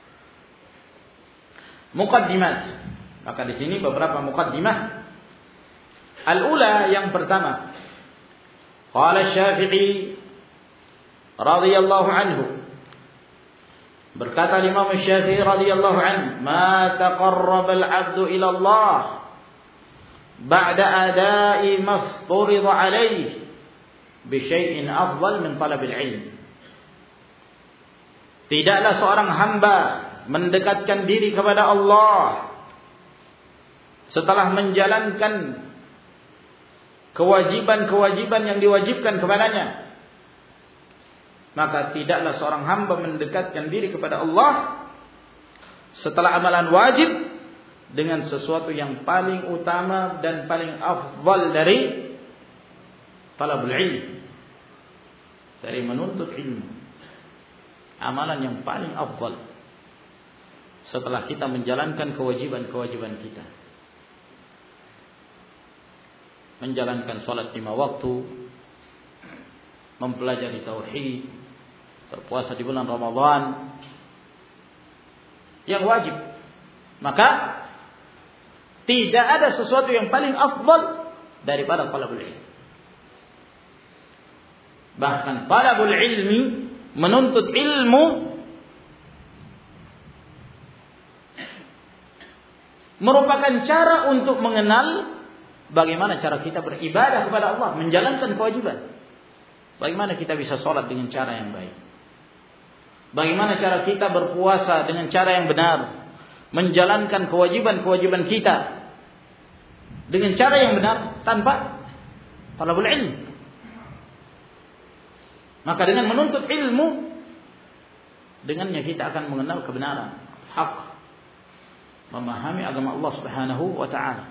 Muqaddimat. Maka di sini beberapa muqaddimah. Al-ula, yang pertama, qala Asy-Syafi'i radhiyallahu anhu, berkata Imam Syafi'i radhiyallahu anhu, ma taqarraba al-'abdu ila Allah ba'da ada'i ma fturida 'alayhi bi syai'in afdal min talabil 'ilm. Tidaklah seorang hamba mendekatkan diri kepada Allah setelah menjalankan kewajiban-kewajiban yang diwajibkan kepadanya, maka tidaklah seorang hamba mendekatkan diri kepada Allah setelah amalan wajib dengan sesuatu yang paling utama dan paling afdal dari talabul ilm, dari menuntut ilmu. Amalan yang paling afdal setelah kita menjalankan kewajiban-kewajiban kita. Menjalankan salat lima waktu, mempelajari tauhid, berpuasa di bulan Ramadan yang wajib, maka tidak ada sesuatu yang paling afdal daripada talabul ilmi. Bahkan talabul ilmi, menuntut ilmu, merupakan cara untuk mengenal bagaimana cara kita beribadah kepada Allah, menjalankan kewajiban. Bagaimana kita bisa sholat dengan cara yang baik, bagaimana cara kita berpuasa dengan cara yang benar, menjalankan kewajiban-kewajiban kita dengan cara yang benar tanpa talabul ilm. Maka dengan menuntut ilmu, dengannya kita akan mengenal kebenaran, hak, memahami agama Allah Subhanahu wa taala.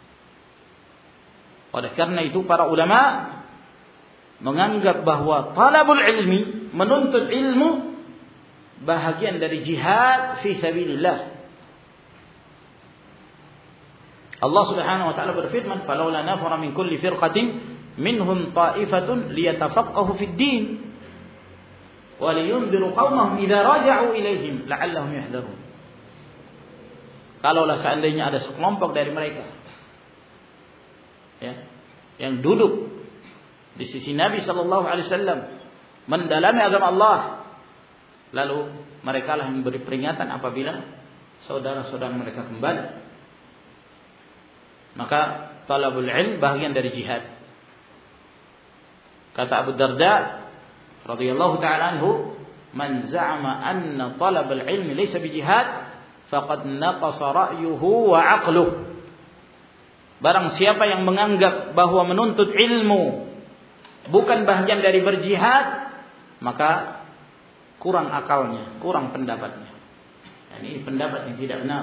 Oleh karena itu para ulama menganggap bahwa talabul ilmi, menuntut ilmu, bahagian dari jihad fi sabilillah. Allah Subhanahu wa taala berfirman, "Falaula nafara min kulli firqatin minhum ta'ifatun liyatafaqahu fid din." wa liyunziru qaumahum idza raja'u ilaihim la'allahum yahdharun. Kalaulah seandainya ada sekelompok dari mereka, ya, yang duduk di sisi Nabi sallallahu alaihi wasallam mendalami agama Allah, lalu mereka lah yang memberi peringatan apabila saudara-saudara mereka kembali. Maka talabul ilm bahagian dari jihad. Kata Abu Darda radhiyallahu ta'ala anhu, man za'ama anna talabal ilmi laysa bijihad faqad naqasa ra'yuhu wa 'aqluhu. Barang siapa yang menganggap bahwa menuntut ilmu bukan bahagian dari berjihad, maka kurang akalnya, kurang pendapatnya. Dan ini pendapat yang tidak benar.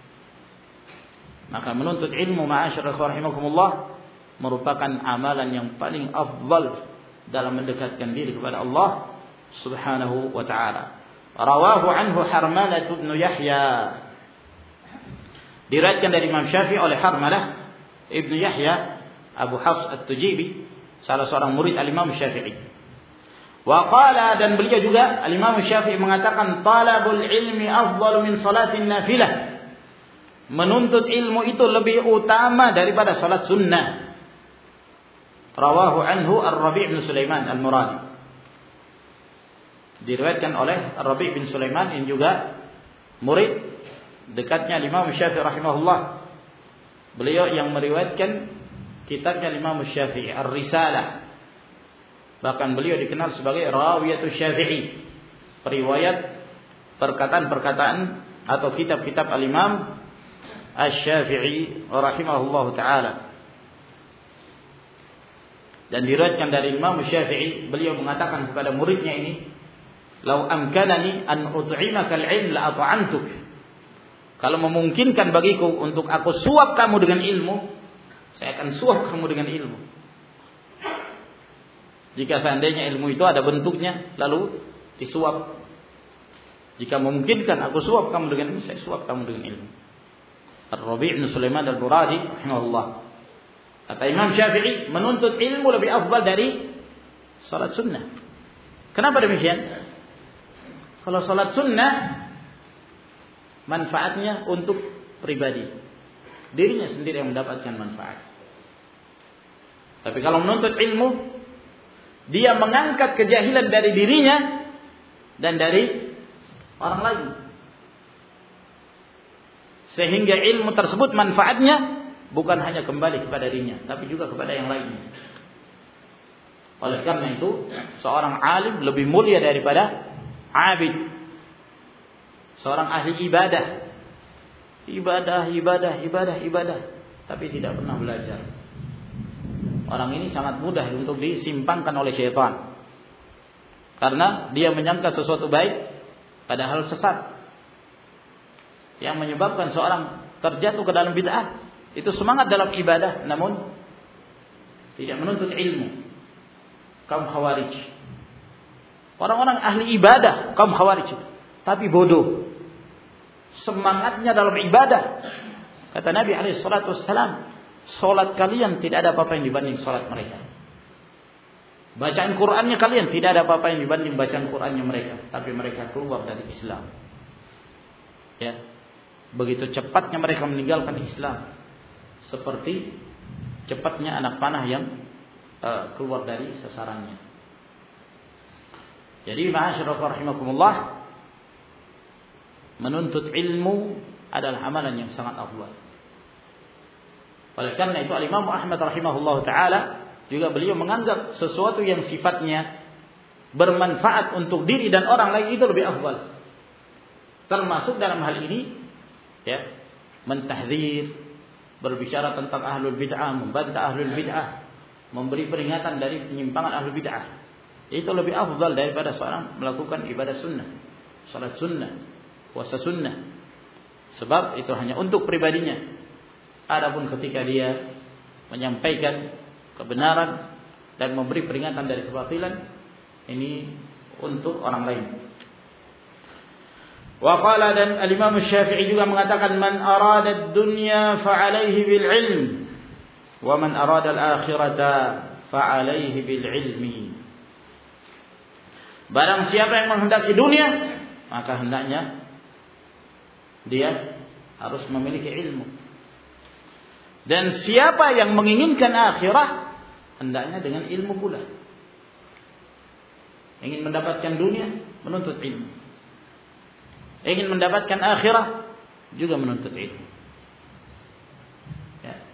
Maka menuntut ilmu, ma'asyiral rahimakumullah, merupakan amalan yang paling afdal dalam mendekatkan diri kepada Allah Subhanahu wa ta'ala. Rawahu anhu Harmalah bin Yahya. Diriwayatkan dari Imam Syafi'i oleh Harmalah ibnu Yahya Abu Hafs At-Tujibi, salah seorang murid al-Imam Syafi'i. Wa qala, dan beliau juga al-Imam Syafi'i mengatakan, talabul ilmi afdalu min salatin nafilah. Menuntut ilmu itu lebih utama daripada salat sunnah. Rawahu anhu Ar-Rabi' bin Sulaiman Al-Muradi. Diriwayatkan oleh Ar-Rabi' bin Sulaiman, yang juga murid dekatnya Imam Syafi'i rahimahullah. Beliau yang meriwayatkan kitabnya Imam Syafi'i Ar-Risalah. Bahkan beliau dikenal sebagai Rawiyatus Syafi'i, periwayat perkataan-perkataan atau kitab-kitab al-Imam Asy-Syafi'i rahimahullahu taala. Dan diriwayatkan dari Imam Syafi'i, beliau mengatakan kepada muridnya ini, "Lau amkanani an ut'imaka al-'ilm la at'amtuk." Kalau memungkinkan bagiku untuk aku suap kamu dengan ilmu, saya akan suap kamu dengan ilmu. Jika seandainya ilmu itu ada bentuknya, lalu disuap. Jika memungkinkan aku suap kamu dengan ilmu, saya suap kamu dengan ilmu. Ar-Rabi' bin Sulaiman Al-Muradi rahimahullah. Kata Imam Syafi'i, menuntut ilmu lebih afdal dari salat sunnah. Kenapa demikian? Kalau salat sunnah, manfaatnya untuk pribadi, dirinya sendiri yang mendapatkan manfaat. Tapi kalau menuntut ilmu, dia mengangkat kejahilan dari dirinya dan dari orang lain, sehingga ilmu tersebut manfaatnya bukan hanya kembali kepada dirinya, tapi juga kepada yang lainnya. Oleh karena itu, seorang alim lebih mulia daripada abid. Seorang ahli ibadah, ibadah, ibadah, ibadah, ibadah, tapi tidak pernah belajar. Orang ini sangat mudah untuk disimpangkan oleh syaitan, karena dia menyangka sesuatu baik padahal sesat. Yang menyebabkan seorang terjatuh ke dalam bid'ah itu semangat dalam ibadah, namun tidak menuntut ilmu. Kaum Khawarij, orang-orang ahli ibadah, kaum Khawarij, tapi bodoh. Semangatnya dalam ibadah. Kata Nabi alaihi salatu wassalam, salat kalian tidak ada apa-apa yang dibanding salat mereka. Bacaan Qur'annya kalian tidak ada apa-apa yang dibanding bacaan Qur'annya mereka, tapi mereka keluar dari Islam. Ya. Begitu cepatnya mereka meninggalkan Islam, seperti cepatnya anak panah yang uh, keluar dari sasarannya. Jadi ma'asyiral rahimakumullah, menuntut ilmu adalah amalan yang sangat afdal. Oleh karena itu Al-Imam Ahmad rahimahullah ta'ala juga beliau menganggap sesuatu yang sifatnya bermanfaat untuk diri dan orang lain itu lebih afdal. Termasuk dalam hal ini, ya, mentahdzir, berbicara tentang ahlul bid'ah, membantah ahlul bid'ah, memberi peringatan dari penyimpangan ahlul bid'ah. Itu lebih afdal daripada seorang melakukan ibadah sunnah, salat sunnah, puasa sunnah. Sebab itu hanya untuk pribadinya. Adapun ketika dia menyampaikan kebenaran dan memberi peringatan dari kebatilan, ini untuk orang lain. Wa qala, dan al-Imam Syafi'i juga mengatakan, man arada ad-dunya fa 'alaihi bil 'ilm wa man arada al-akhirata fa 'alaihi bil 'ilmi. Barang siapa yang menghendaki dunia, maka hendaknya dia harus memiliki ilmu. Dan siapa yang menginginkan akhirah, hendaknya dengan ilmu pula. Ingin mendapatkan dunia, menuntut ilmu. Ingin mendapatkan akhirah, juga menuntut ilmu. Ya.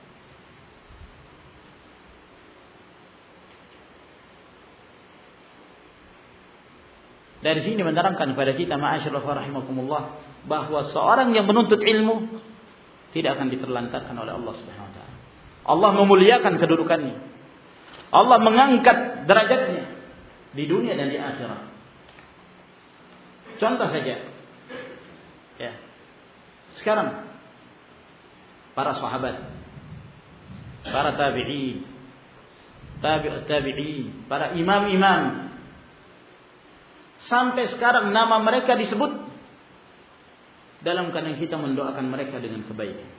Dari sini menerangkan kepada kita, ma'asyiral rahimakumullah, bahwa seorang yang menuntut ilmu tidak akan diterlantarkan oleh Allah Subhanahu wa taala. Allah memuliakan kedudukannya. Allah mengangkat derajatnya di dunia dan di akhirat. Contoh saja. Ya. Sekarang para sahabat, para tabi'in, tabi'ut tabi'in, para imam-imam, sampai sekarang nama mereka disebut dalam keadaan kita mendoakan mereka dengan kebaikan.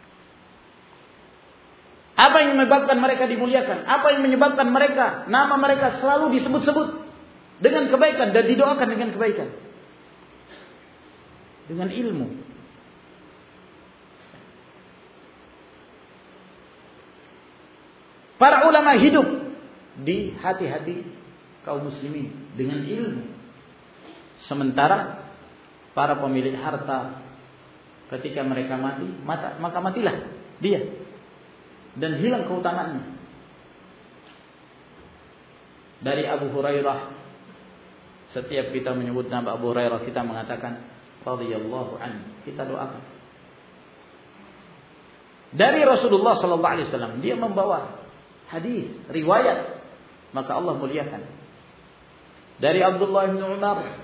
Apa yang menyebabkan mereka dimuliakan? Apa yang menyebabkan mereka, nama mereka selalu disebut-sebut dengan kebaikan dan didoakan dengan kebaikan? Dengan ilmu. Para ulama hidup di hati-hati kaum muslimin dengan ilmu. Sementara para pemilik harta ketika mereka mati, mata, maka matilah dia dan hilang keutamaannya. Dari Abu Hurairah, setiap kita menyebut nama Abu Hurairah, kita mengatakan radhiyallahu anhu, kita doakan. Dari Rasulullah sallallahu alaihi wasallam, dia membawa hadis, riwayat, maka Allah muliakan. Dari Abdullah bin Umar,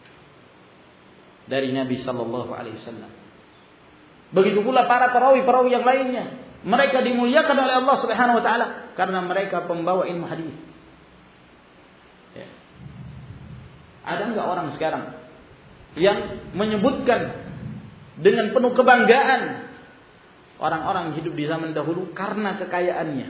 dari Nabi sallallahu alaihi wasallam. Begitu pula para perawi-perawi yang lainnya, mereka dimuliakan oleh Allah Subhanahu wa taala karena mereka pembawa ilmu hadis. Ya. Ada enggak orang sekarang yang menyebutkan dengan penuh kebanggaan orang-orang hidup di zaman dahulu karena kekayaannya?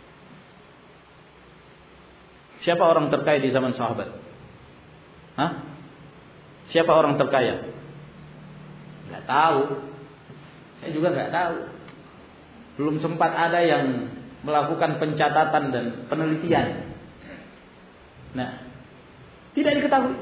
Siapa orang terkaya di zaman sahabat? Hah? Siapa orang terkaya? Gak tahu. Saya juga gak tahu. Belum sempat ada yang melakukan pencatatan dan penelitian. Nah, tidak diketahui.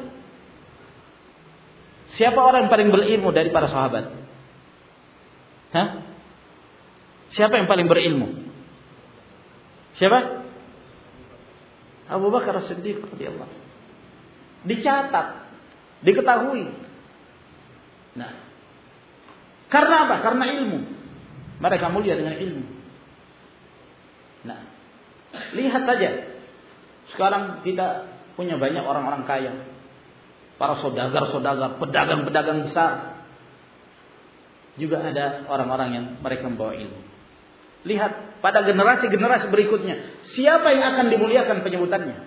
Siapa orang yang paling berilmu dari para sahabat? Hah? Siapa yang paling berilmu? Siapa? Abu Bakar As-Siddiq radhiyallahu. Dicatat, diketahui. Nah, karena apa? Karena ilmu. Mereka mulia dengan ilmu. Nah, lihat saja. Sekarang kita punya banyak orang-orang kaya, para saudagar-saudagar, pedagang-pedagang besar. Juga ada orang-orang yang mereka membawa ilmu. Lihat pada generasi-generasi berikutnya, siapa yang akan dimuliakan penyebutannya?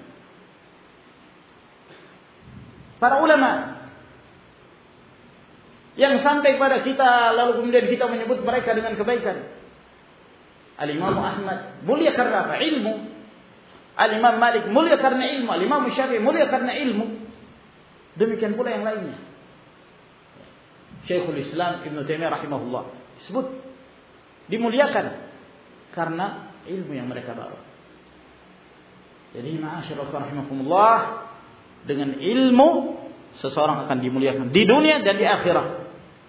Para ulama. Yang sampai pada kita, lalu kemudian kita menyebut mereka dengan kebaikan. Al-Imam Ahmad mulia karena apa? Ilmu. Al-Imam Malik mulia karena ilmu. Al-Imam Syafi'i mulia karena ilmu. Demikian pula yang lainnya. Syekhul Islam Ibnu Taimiyah rahimahullah disebut dimuliakan karena ilmu yang mereka bawa. Jadi ma'asyiral rahimakumullah, dengan ilmu seseorang akan dimuliakan di dunia dan di akhirat.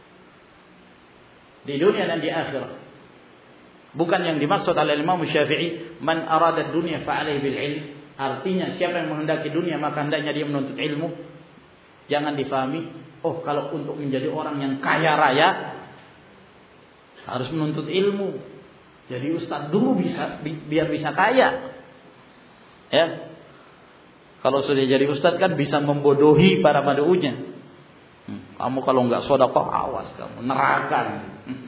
Di dunia dan di akhirat. Bukan yang dimaksud oleh Imam Syafi'i, man arada dunya fa alaihi bil ilm. Artinya siapa yang menghendaki dunia maka hendaknya dia menuntut ilmu. Jangan difahami, oh kalau untuk menjadi orang yang kaya raya harus menuntut ilmu. Jadi ustaz dulu bisa bi- biar bisa kaya. Ya. Kalau sudah jadi ustaz kan bisa membodohi para mad'unya. Hmm, kamu kalau enggak sedekah awas kamu neraka. Hmm.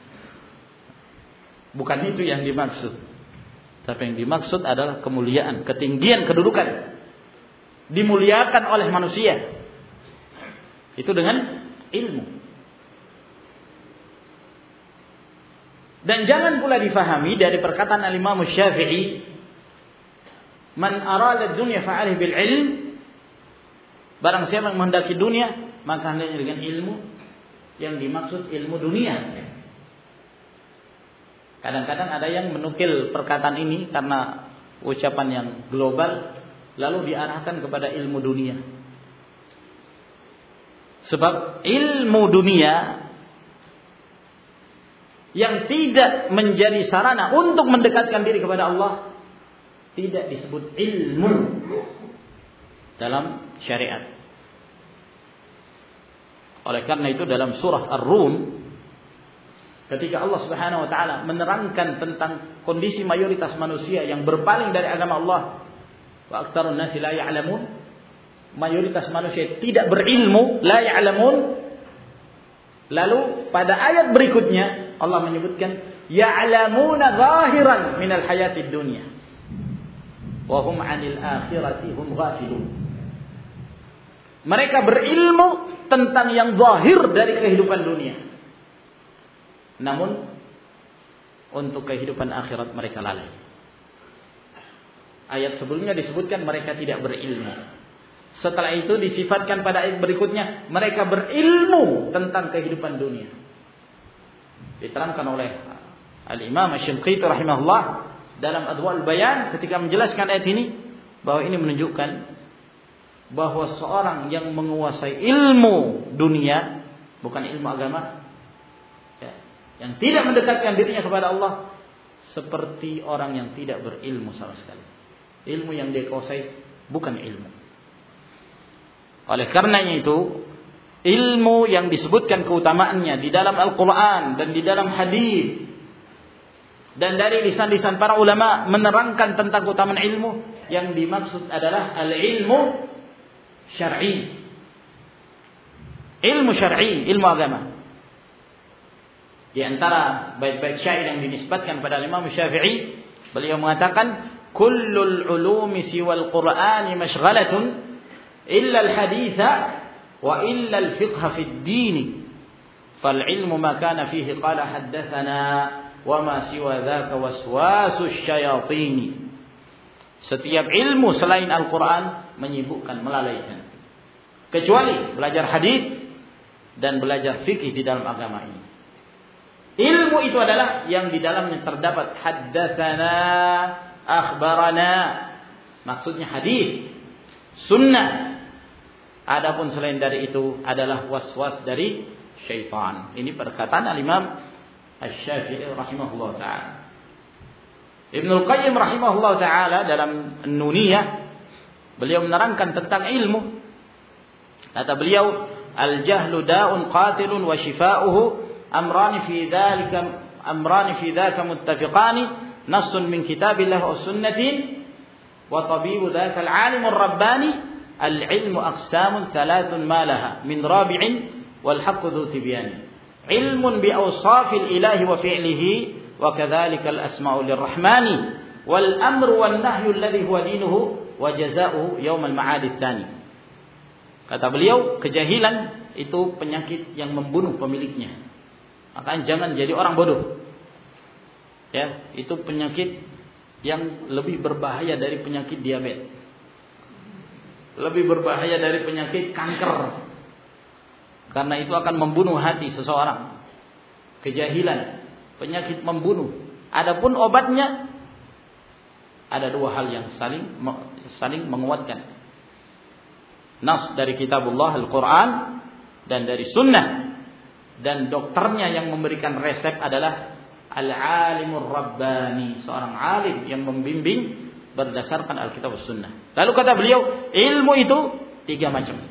Bukan itu yang dimaksud. Tapi yang dimaksud adalah kemuliaan, ketinggian kedudukan. Dimuliakan oleh manusia. Itu dengan ilmu. Dan jangan pula difahami dari perkataan Al-Imam Syafi'i, man arada dunya fa'alih bil ilm, Barang siapa yang menghendaki dunia, maka hendaknya dengan ilmu yang dimaksud ilmu dunia. Kadang-kadang ada yang menukil perkataan ini karena ucapan yang global, lalu diarahkan kepada ilmu dunia. Sebab ilmu dunia yang tidak menjadi sarana untuk mendekatkan diri kepada Allah tidak disebut ilmu dalam syariat. Oleh karena itu dalam surah Ar-Rum, ketika Allah Subhanahu wa taala menerangkan tentang kondisi mayoritas manusia yang berpaling dari agama Allah, wa aktsarun nasi la ya'lamun, mayoritas manusia tidak berilmu, la ya'lamun. Lalu pada ayat berikutnya Allah menyebutkan ya'lamuna zahiran minal hayatid dunya wa hum 'anil akhirati hum ghafilun. Mereka berilmu tentang yang zahir dari kehidupan dunia, namun untuk kehidupan akhirat mereka lalai. Ayat sebelumnya disebutkan mereka tidak berilmu. Setelah itu disifatkan pada ayat berikutnya mereka berilmu tentang kehidupan dunia. Diterangkan oleh Al-Imam Asy-Syanqiti rahimahullah dalam Adwa'ul Bayan ketika menjelaskan ayat ini, bahwa ini menunjukkan bahwa seorang yang menguasai ilmu dunia, bukan ilmu agama, ya, yang tidak mendekatkan dirinya kepada Allah, seperti orang yang tidak berilmu sama sekali. Ilmu yang dia kuasai bukan ilmu. Oleh karenanya itu, ilmu yang disebutkan keutamaannya di dalam Al-Quran dan di dalam hadis, dan dari lisan-lisan para ulama menerangkan tentang keutamaan ilmu, yang dimaksud adalah al-ilmu syar'i. Ilmu syar'i, ilmu agama. Di antara bait-bait syair yang dinisbatkan pada Imam Syafi'i, beliau mengatakan, "Kullul ulumi siwal Qur'ani mashghalatun illa al-haditha wa illa al-fiqha fid din. Fal ilmu ma kana fihi qala haddatsana wa ma siwa dzaka waswasus syayatin." Setiap ilmu selain Al-Quran menyibukkan, melalaikan, kecuali belajar hadis dan belajar fikih di dalam agama ini. Ilmu itu adalah yang di dalamnya terdapat haddatsana, akhbarana, maksudnya hadis, sunnah. Adapun selain dari itu adalah waswas dari syaitan. Ini perkataan Al-Imam Asy-Syafi'i rahimahullah ta'ala. Ibnul Qayyim rahimahullah ta'ala dalam An-Nuniyah, beliau menerangkan tentang ilmu. Kata beliau, al-jahlu da'un qatilun wa shifa'uhu amrani fi dhalika amrani fi dhaka muttafiqani nassun min kitabillah wa sunnatin wa tabibu dhaka al-alim ar-rabbani al-ilmu aqsamun thalathun ma laha min rabi'in wal haqqu dhu tibyan ilmun bi awsafil ilahi wa fi'lihi wa kadzalikal asma'u lirrahmani wal amru wan nahyu alladhi huwa dinuhu wa jazaohu yaumal ma'ad tsani. Kata beliau, kejahilan itu penyakit yang membunuh pemiliknya. Maka jangan jadi orang bodoh. Ya, itu penyakit yang lebih berbahaya dari penyakit diabetes. Lebih berbahaya dari penyakit kanker. Karena itu akan membunuh hati seseorang. Kejahilan, penyakit membunuh. Adapun obatnya ada dua hal yang saling saling menguatkan. Nas dari kitabullah Al-Quran dan dari sunnah. Dan dokternya yang memberikan resep adalah al-alimur rabbani, seorang alim yang membimbing berdasarkan Alkitab dan Sunnah. Lalu kata beliau, ilmu itu tiga macam.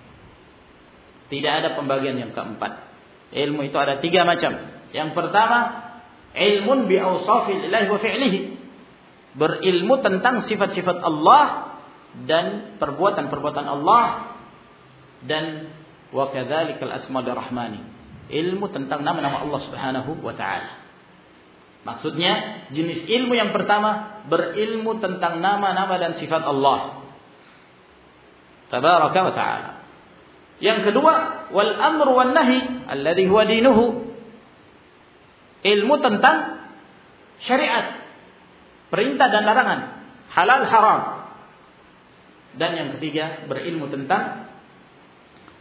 Tidak ada pembagian yang keempat. Ilmu itu ada tiga macam. Yang pertama, ilmun bi awsafil ilahi wa fi'lihi. Berilmu tentang sifat-sifat Allah dan perbuatan-perbuatan Allah, dan wa kadzalikal asmaul rahmani. Ilmu tentang nama-nama Allah Subhanahu wa taala. Maksudnya, jenis ilmu yang pertama berilmu tentang nama-nama dan sifat Allah Tabaraka wa taala. Yang kedua, wal amru wan nahi alladhi huwa dinuhu. Ilmu tentang syariat, perintah dan larangan, halal haram. Dan yang ketiga, berilmu tentang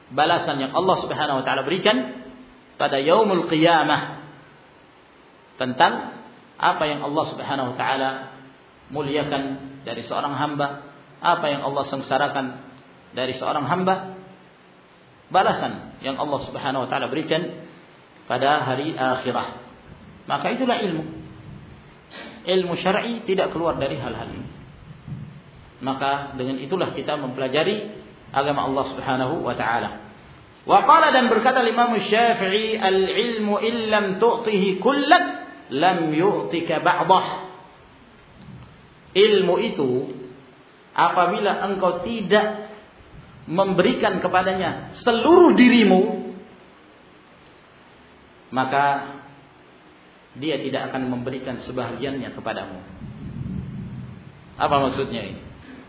balasan yang Allah Subhanahu wa taala berikan pada yaumul qiyamah tentang apa yang Allah Subhanahu wa taala muliakan dari seorang hamba, apa yang Allah sengsarakan dari seorang hamba, balasan yang Allah Subhanahu wa taala berikan pada hari akhirah. Maka itulah ilmu. Ilmu syar'i tidak keluar dari hal-hal ini. Maka dengan itulah kita mempelajari agama Allah Subhanahu wa taala. Wa qala, dan berkata Imam Syafi'i, al-ilmu illam tu'tihi kullak lam yu'tika ba'dah. Ilmu itu apabila engkau tidak memberikan kepadanya seluruh dirimu, maka dia tidak akan memberikan sebahagiannya kepadamu. Apa maksudnya ini?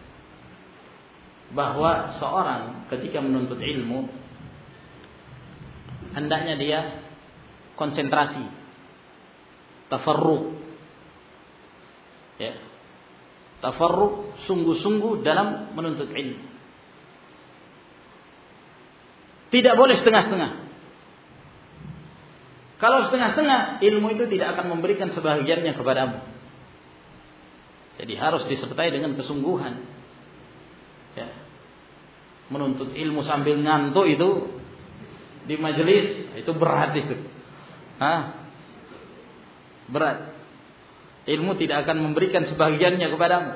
Bahwa seorang ketika menuntut ilmu, hendaknya dia konsentrasi, tafarruq, ya, tafarruq, sungguh-sungguh dalam menuntut ilmu. Tidak boleh setengah-setengah. Kalau setengah-setengah, ilmu itu tidak akan memberikan sebahagiannya kepadamu. Jadi harus disertai dengan kesungguhan. Ya. Menuntut ilmu sambil ngantuk itu di majelis itu berat itu. Hah? Berat. Ilmu tidak akan memberikan sebahagiannya kepadamu.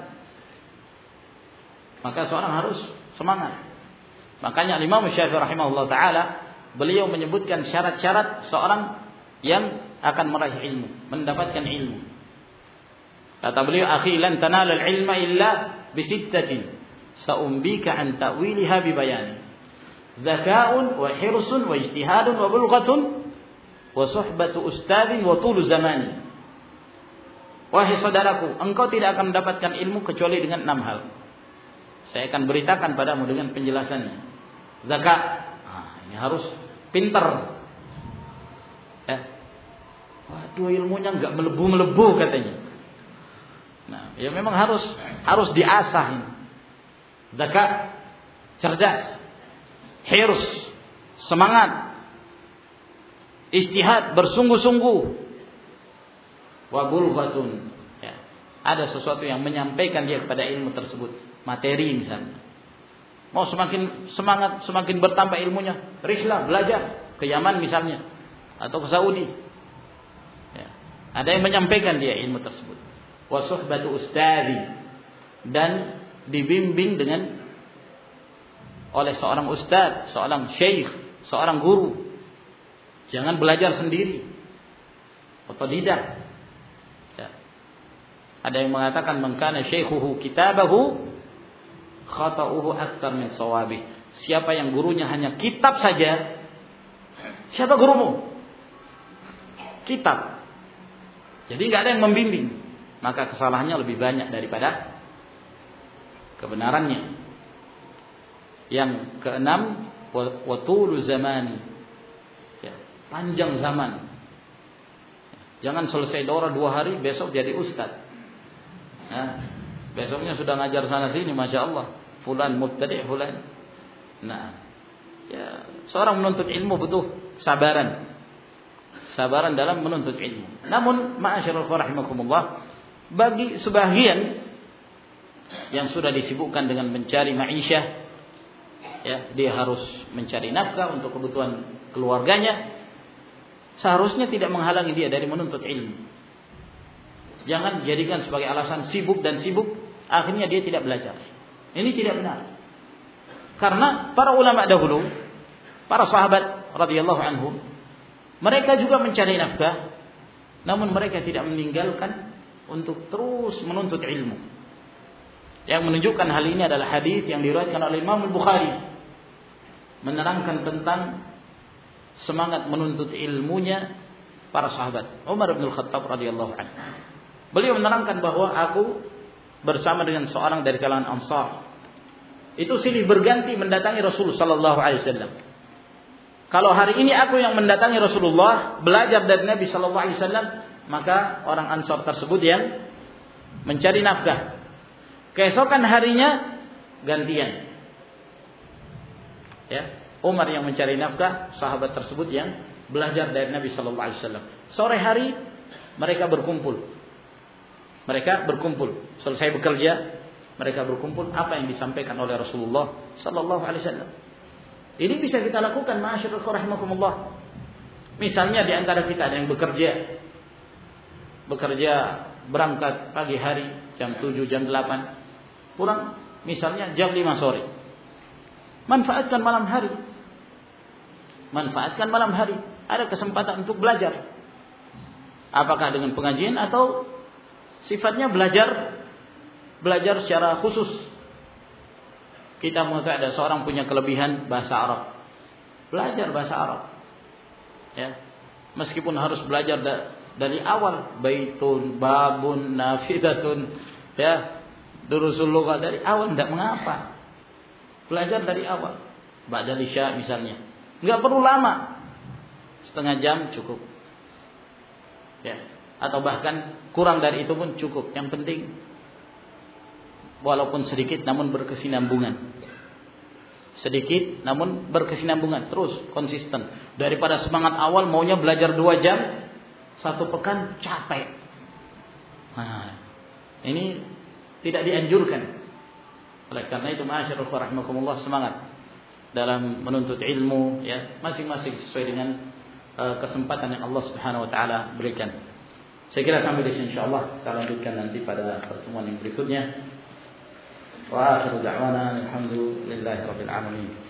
Maka seorang harus semangat. Makanya Imam Syafi'i rahimahullah taala beliau menyebutkan syarat-syarat seorang yang akan meraih ilmu, mendapatkan ilmu. Kata beliau, "Akhi, lan tanala al-ilma illa bi sittatin, sa'umbika an ta'wiliha bi bayani. Zaka'un wa hirsun wa ijtihadun wa bulghatun wa suhbatu ustadin wa tulu zamani." Wahai saudaraku, engkau tidak akan mendapatkan ilmu kecuali dengan enam hal. Saya akan beritakan padamu dengan penjelasannya. Zakat, nah, ini harus pintar. Ya. Waduh, ilmunya enggak melebu-melebu katanya. Nah, ya memang harus harus diasah. Zakat, cerdas, hirs, semangat, ijtihad, bersungguh-sungguh, wa bulghatun, ya, ada sesuatu yang menyampaikan dia kepada ilmu tersebut, materi misalnya. Mau semakin semangat, semakin bertambah ilmunya, rihlah belajar ke Yaman misalnya atau ke Saudi. Ya, ada yang menyampaikan dia ilmu tersebut. Wa suhbatu ustadi, dan dibimbing dengan oleh seorang ustaz, seorang syekh, seorang guru. Jangan belajar sendiri, otodidak. Ya. Ada yang mengatakan, man kana syaikhuhu kitabahu khata'uhu aktsar min shawabi. Siapa yang gurunya hanya kitab saja, siapa gurumu? Kitab. Jadi enggak ada yang membimbing, maka kesalahannya lebih banyak daripada kebenarannya. Yang keenam, wa tulu zamani, ya, panjang zaman. Jangan selesai daurah dua hari besok jadi ustaz. Nah, besoknya sudah ngajar sana sini, masya Allah, fulan mubtadi', fulan. Nah, ya, seorang menuntut ilmu butuh sabaran, sabaran dalam menuntut ilmu. Namun, ma'asyiral rahimakumullah, bagi sebagian yang sudah disibukkan dengan mencari ma'isyah, ya, dia harus mencari nafkah untuk kebutuhan keluarganya, seharusnya tidak menghalangi dia dari menuntut ilmu. Jangan jadikan sebagai alasan sibuk dan sibuk, akhirnya dia tidak belajar. Ini tidak benar. Karena para ulama dahulu, para sahabat radhiyallahu anhum, mereka juga mencari nafkah, namun mereka tidak meninggalkan untuk terus menuntut ilmu. Yang menunjukkan hal ini adalah hadis yang diriwayatkan oleh Imam Al-Bukhari, menerangkan tentang semangat menuntut ilmunya para sahabat. Umar bin Khattab radhiyallahu anhu, beliau menerangkan bahwa aku bersama dengan seorang dari kalangan Ansar, itu silih berganti mendatangi Rasulullah sallallahu alaihi wasallam. Kalau hari ini aku yang mendatangi Rasulullah, belajar dari Nabi sallallahu alaihi wasallam, maka orang Ansar tersebut yang mencari nafkah. Keesokan harinya gantian. Ya. Umar yang mencari nafkah, sahabat tersebut yang belajar dari Nabi sallallahu alaihi wasallam. Sore hari mereka berkumpul. Mereka berkumpul. Selesai bekerja, mereka berkumpul apa yang disampaikan oleh Rasulullah sallallahu alaihi wasallam. Ini bisa kita lakukan, ma'asyiral rahimakumullah. Misalnya di antara kita ada yang bekerja. Bekerja berangkat pagi hari jam tujuh, jam delapan. Pulang misalnya jam lima sore. Manfaatkan malam hari. Manfaatkan malam hari. Ada kesempatan untuk belajar. Apakah dengan pengajian atau sifatnya belajar belajar secara khusus. Kita mengetahui ada seorang punya kelebihan bahasa Arab. Belajar bahasa Arab. Ya. Meskipun harus belajar da- dari awal, baitun, babun, nafidatun, ya, durusul lugah dari awal tidak mengapa. Belajar dari awal. Ba'dal isya misalnya. Enggak perlu lama. Setengah jam cukup. Ya. Atau bahkan kurang dari itu pun cukup. Yang penting walaupun sedikit namun berkesinambungan. Sedikit namun berkesinambungan, terus konsisten. Daripada semangat awal maunya belajar dua jam, satu pekan capek. Nah, ini tidak dianjurkan. Oleh karena itu, ma'asyiral rahimakumullah, semangat dalam menuntut ilmu, ya, masing-masing sesuai dengan uh, kesempatan yang Allah Subhanahu wa taala berikan. Saya kira sampai di sini insyaallah, kita lanjutkan nanti pada pertemuan yang berikutnya. Wa akhiru da'wana alhamdulillahi rabbil alamin.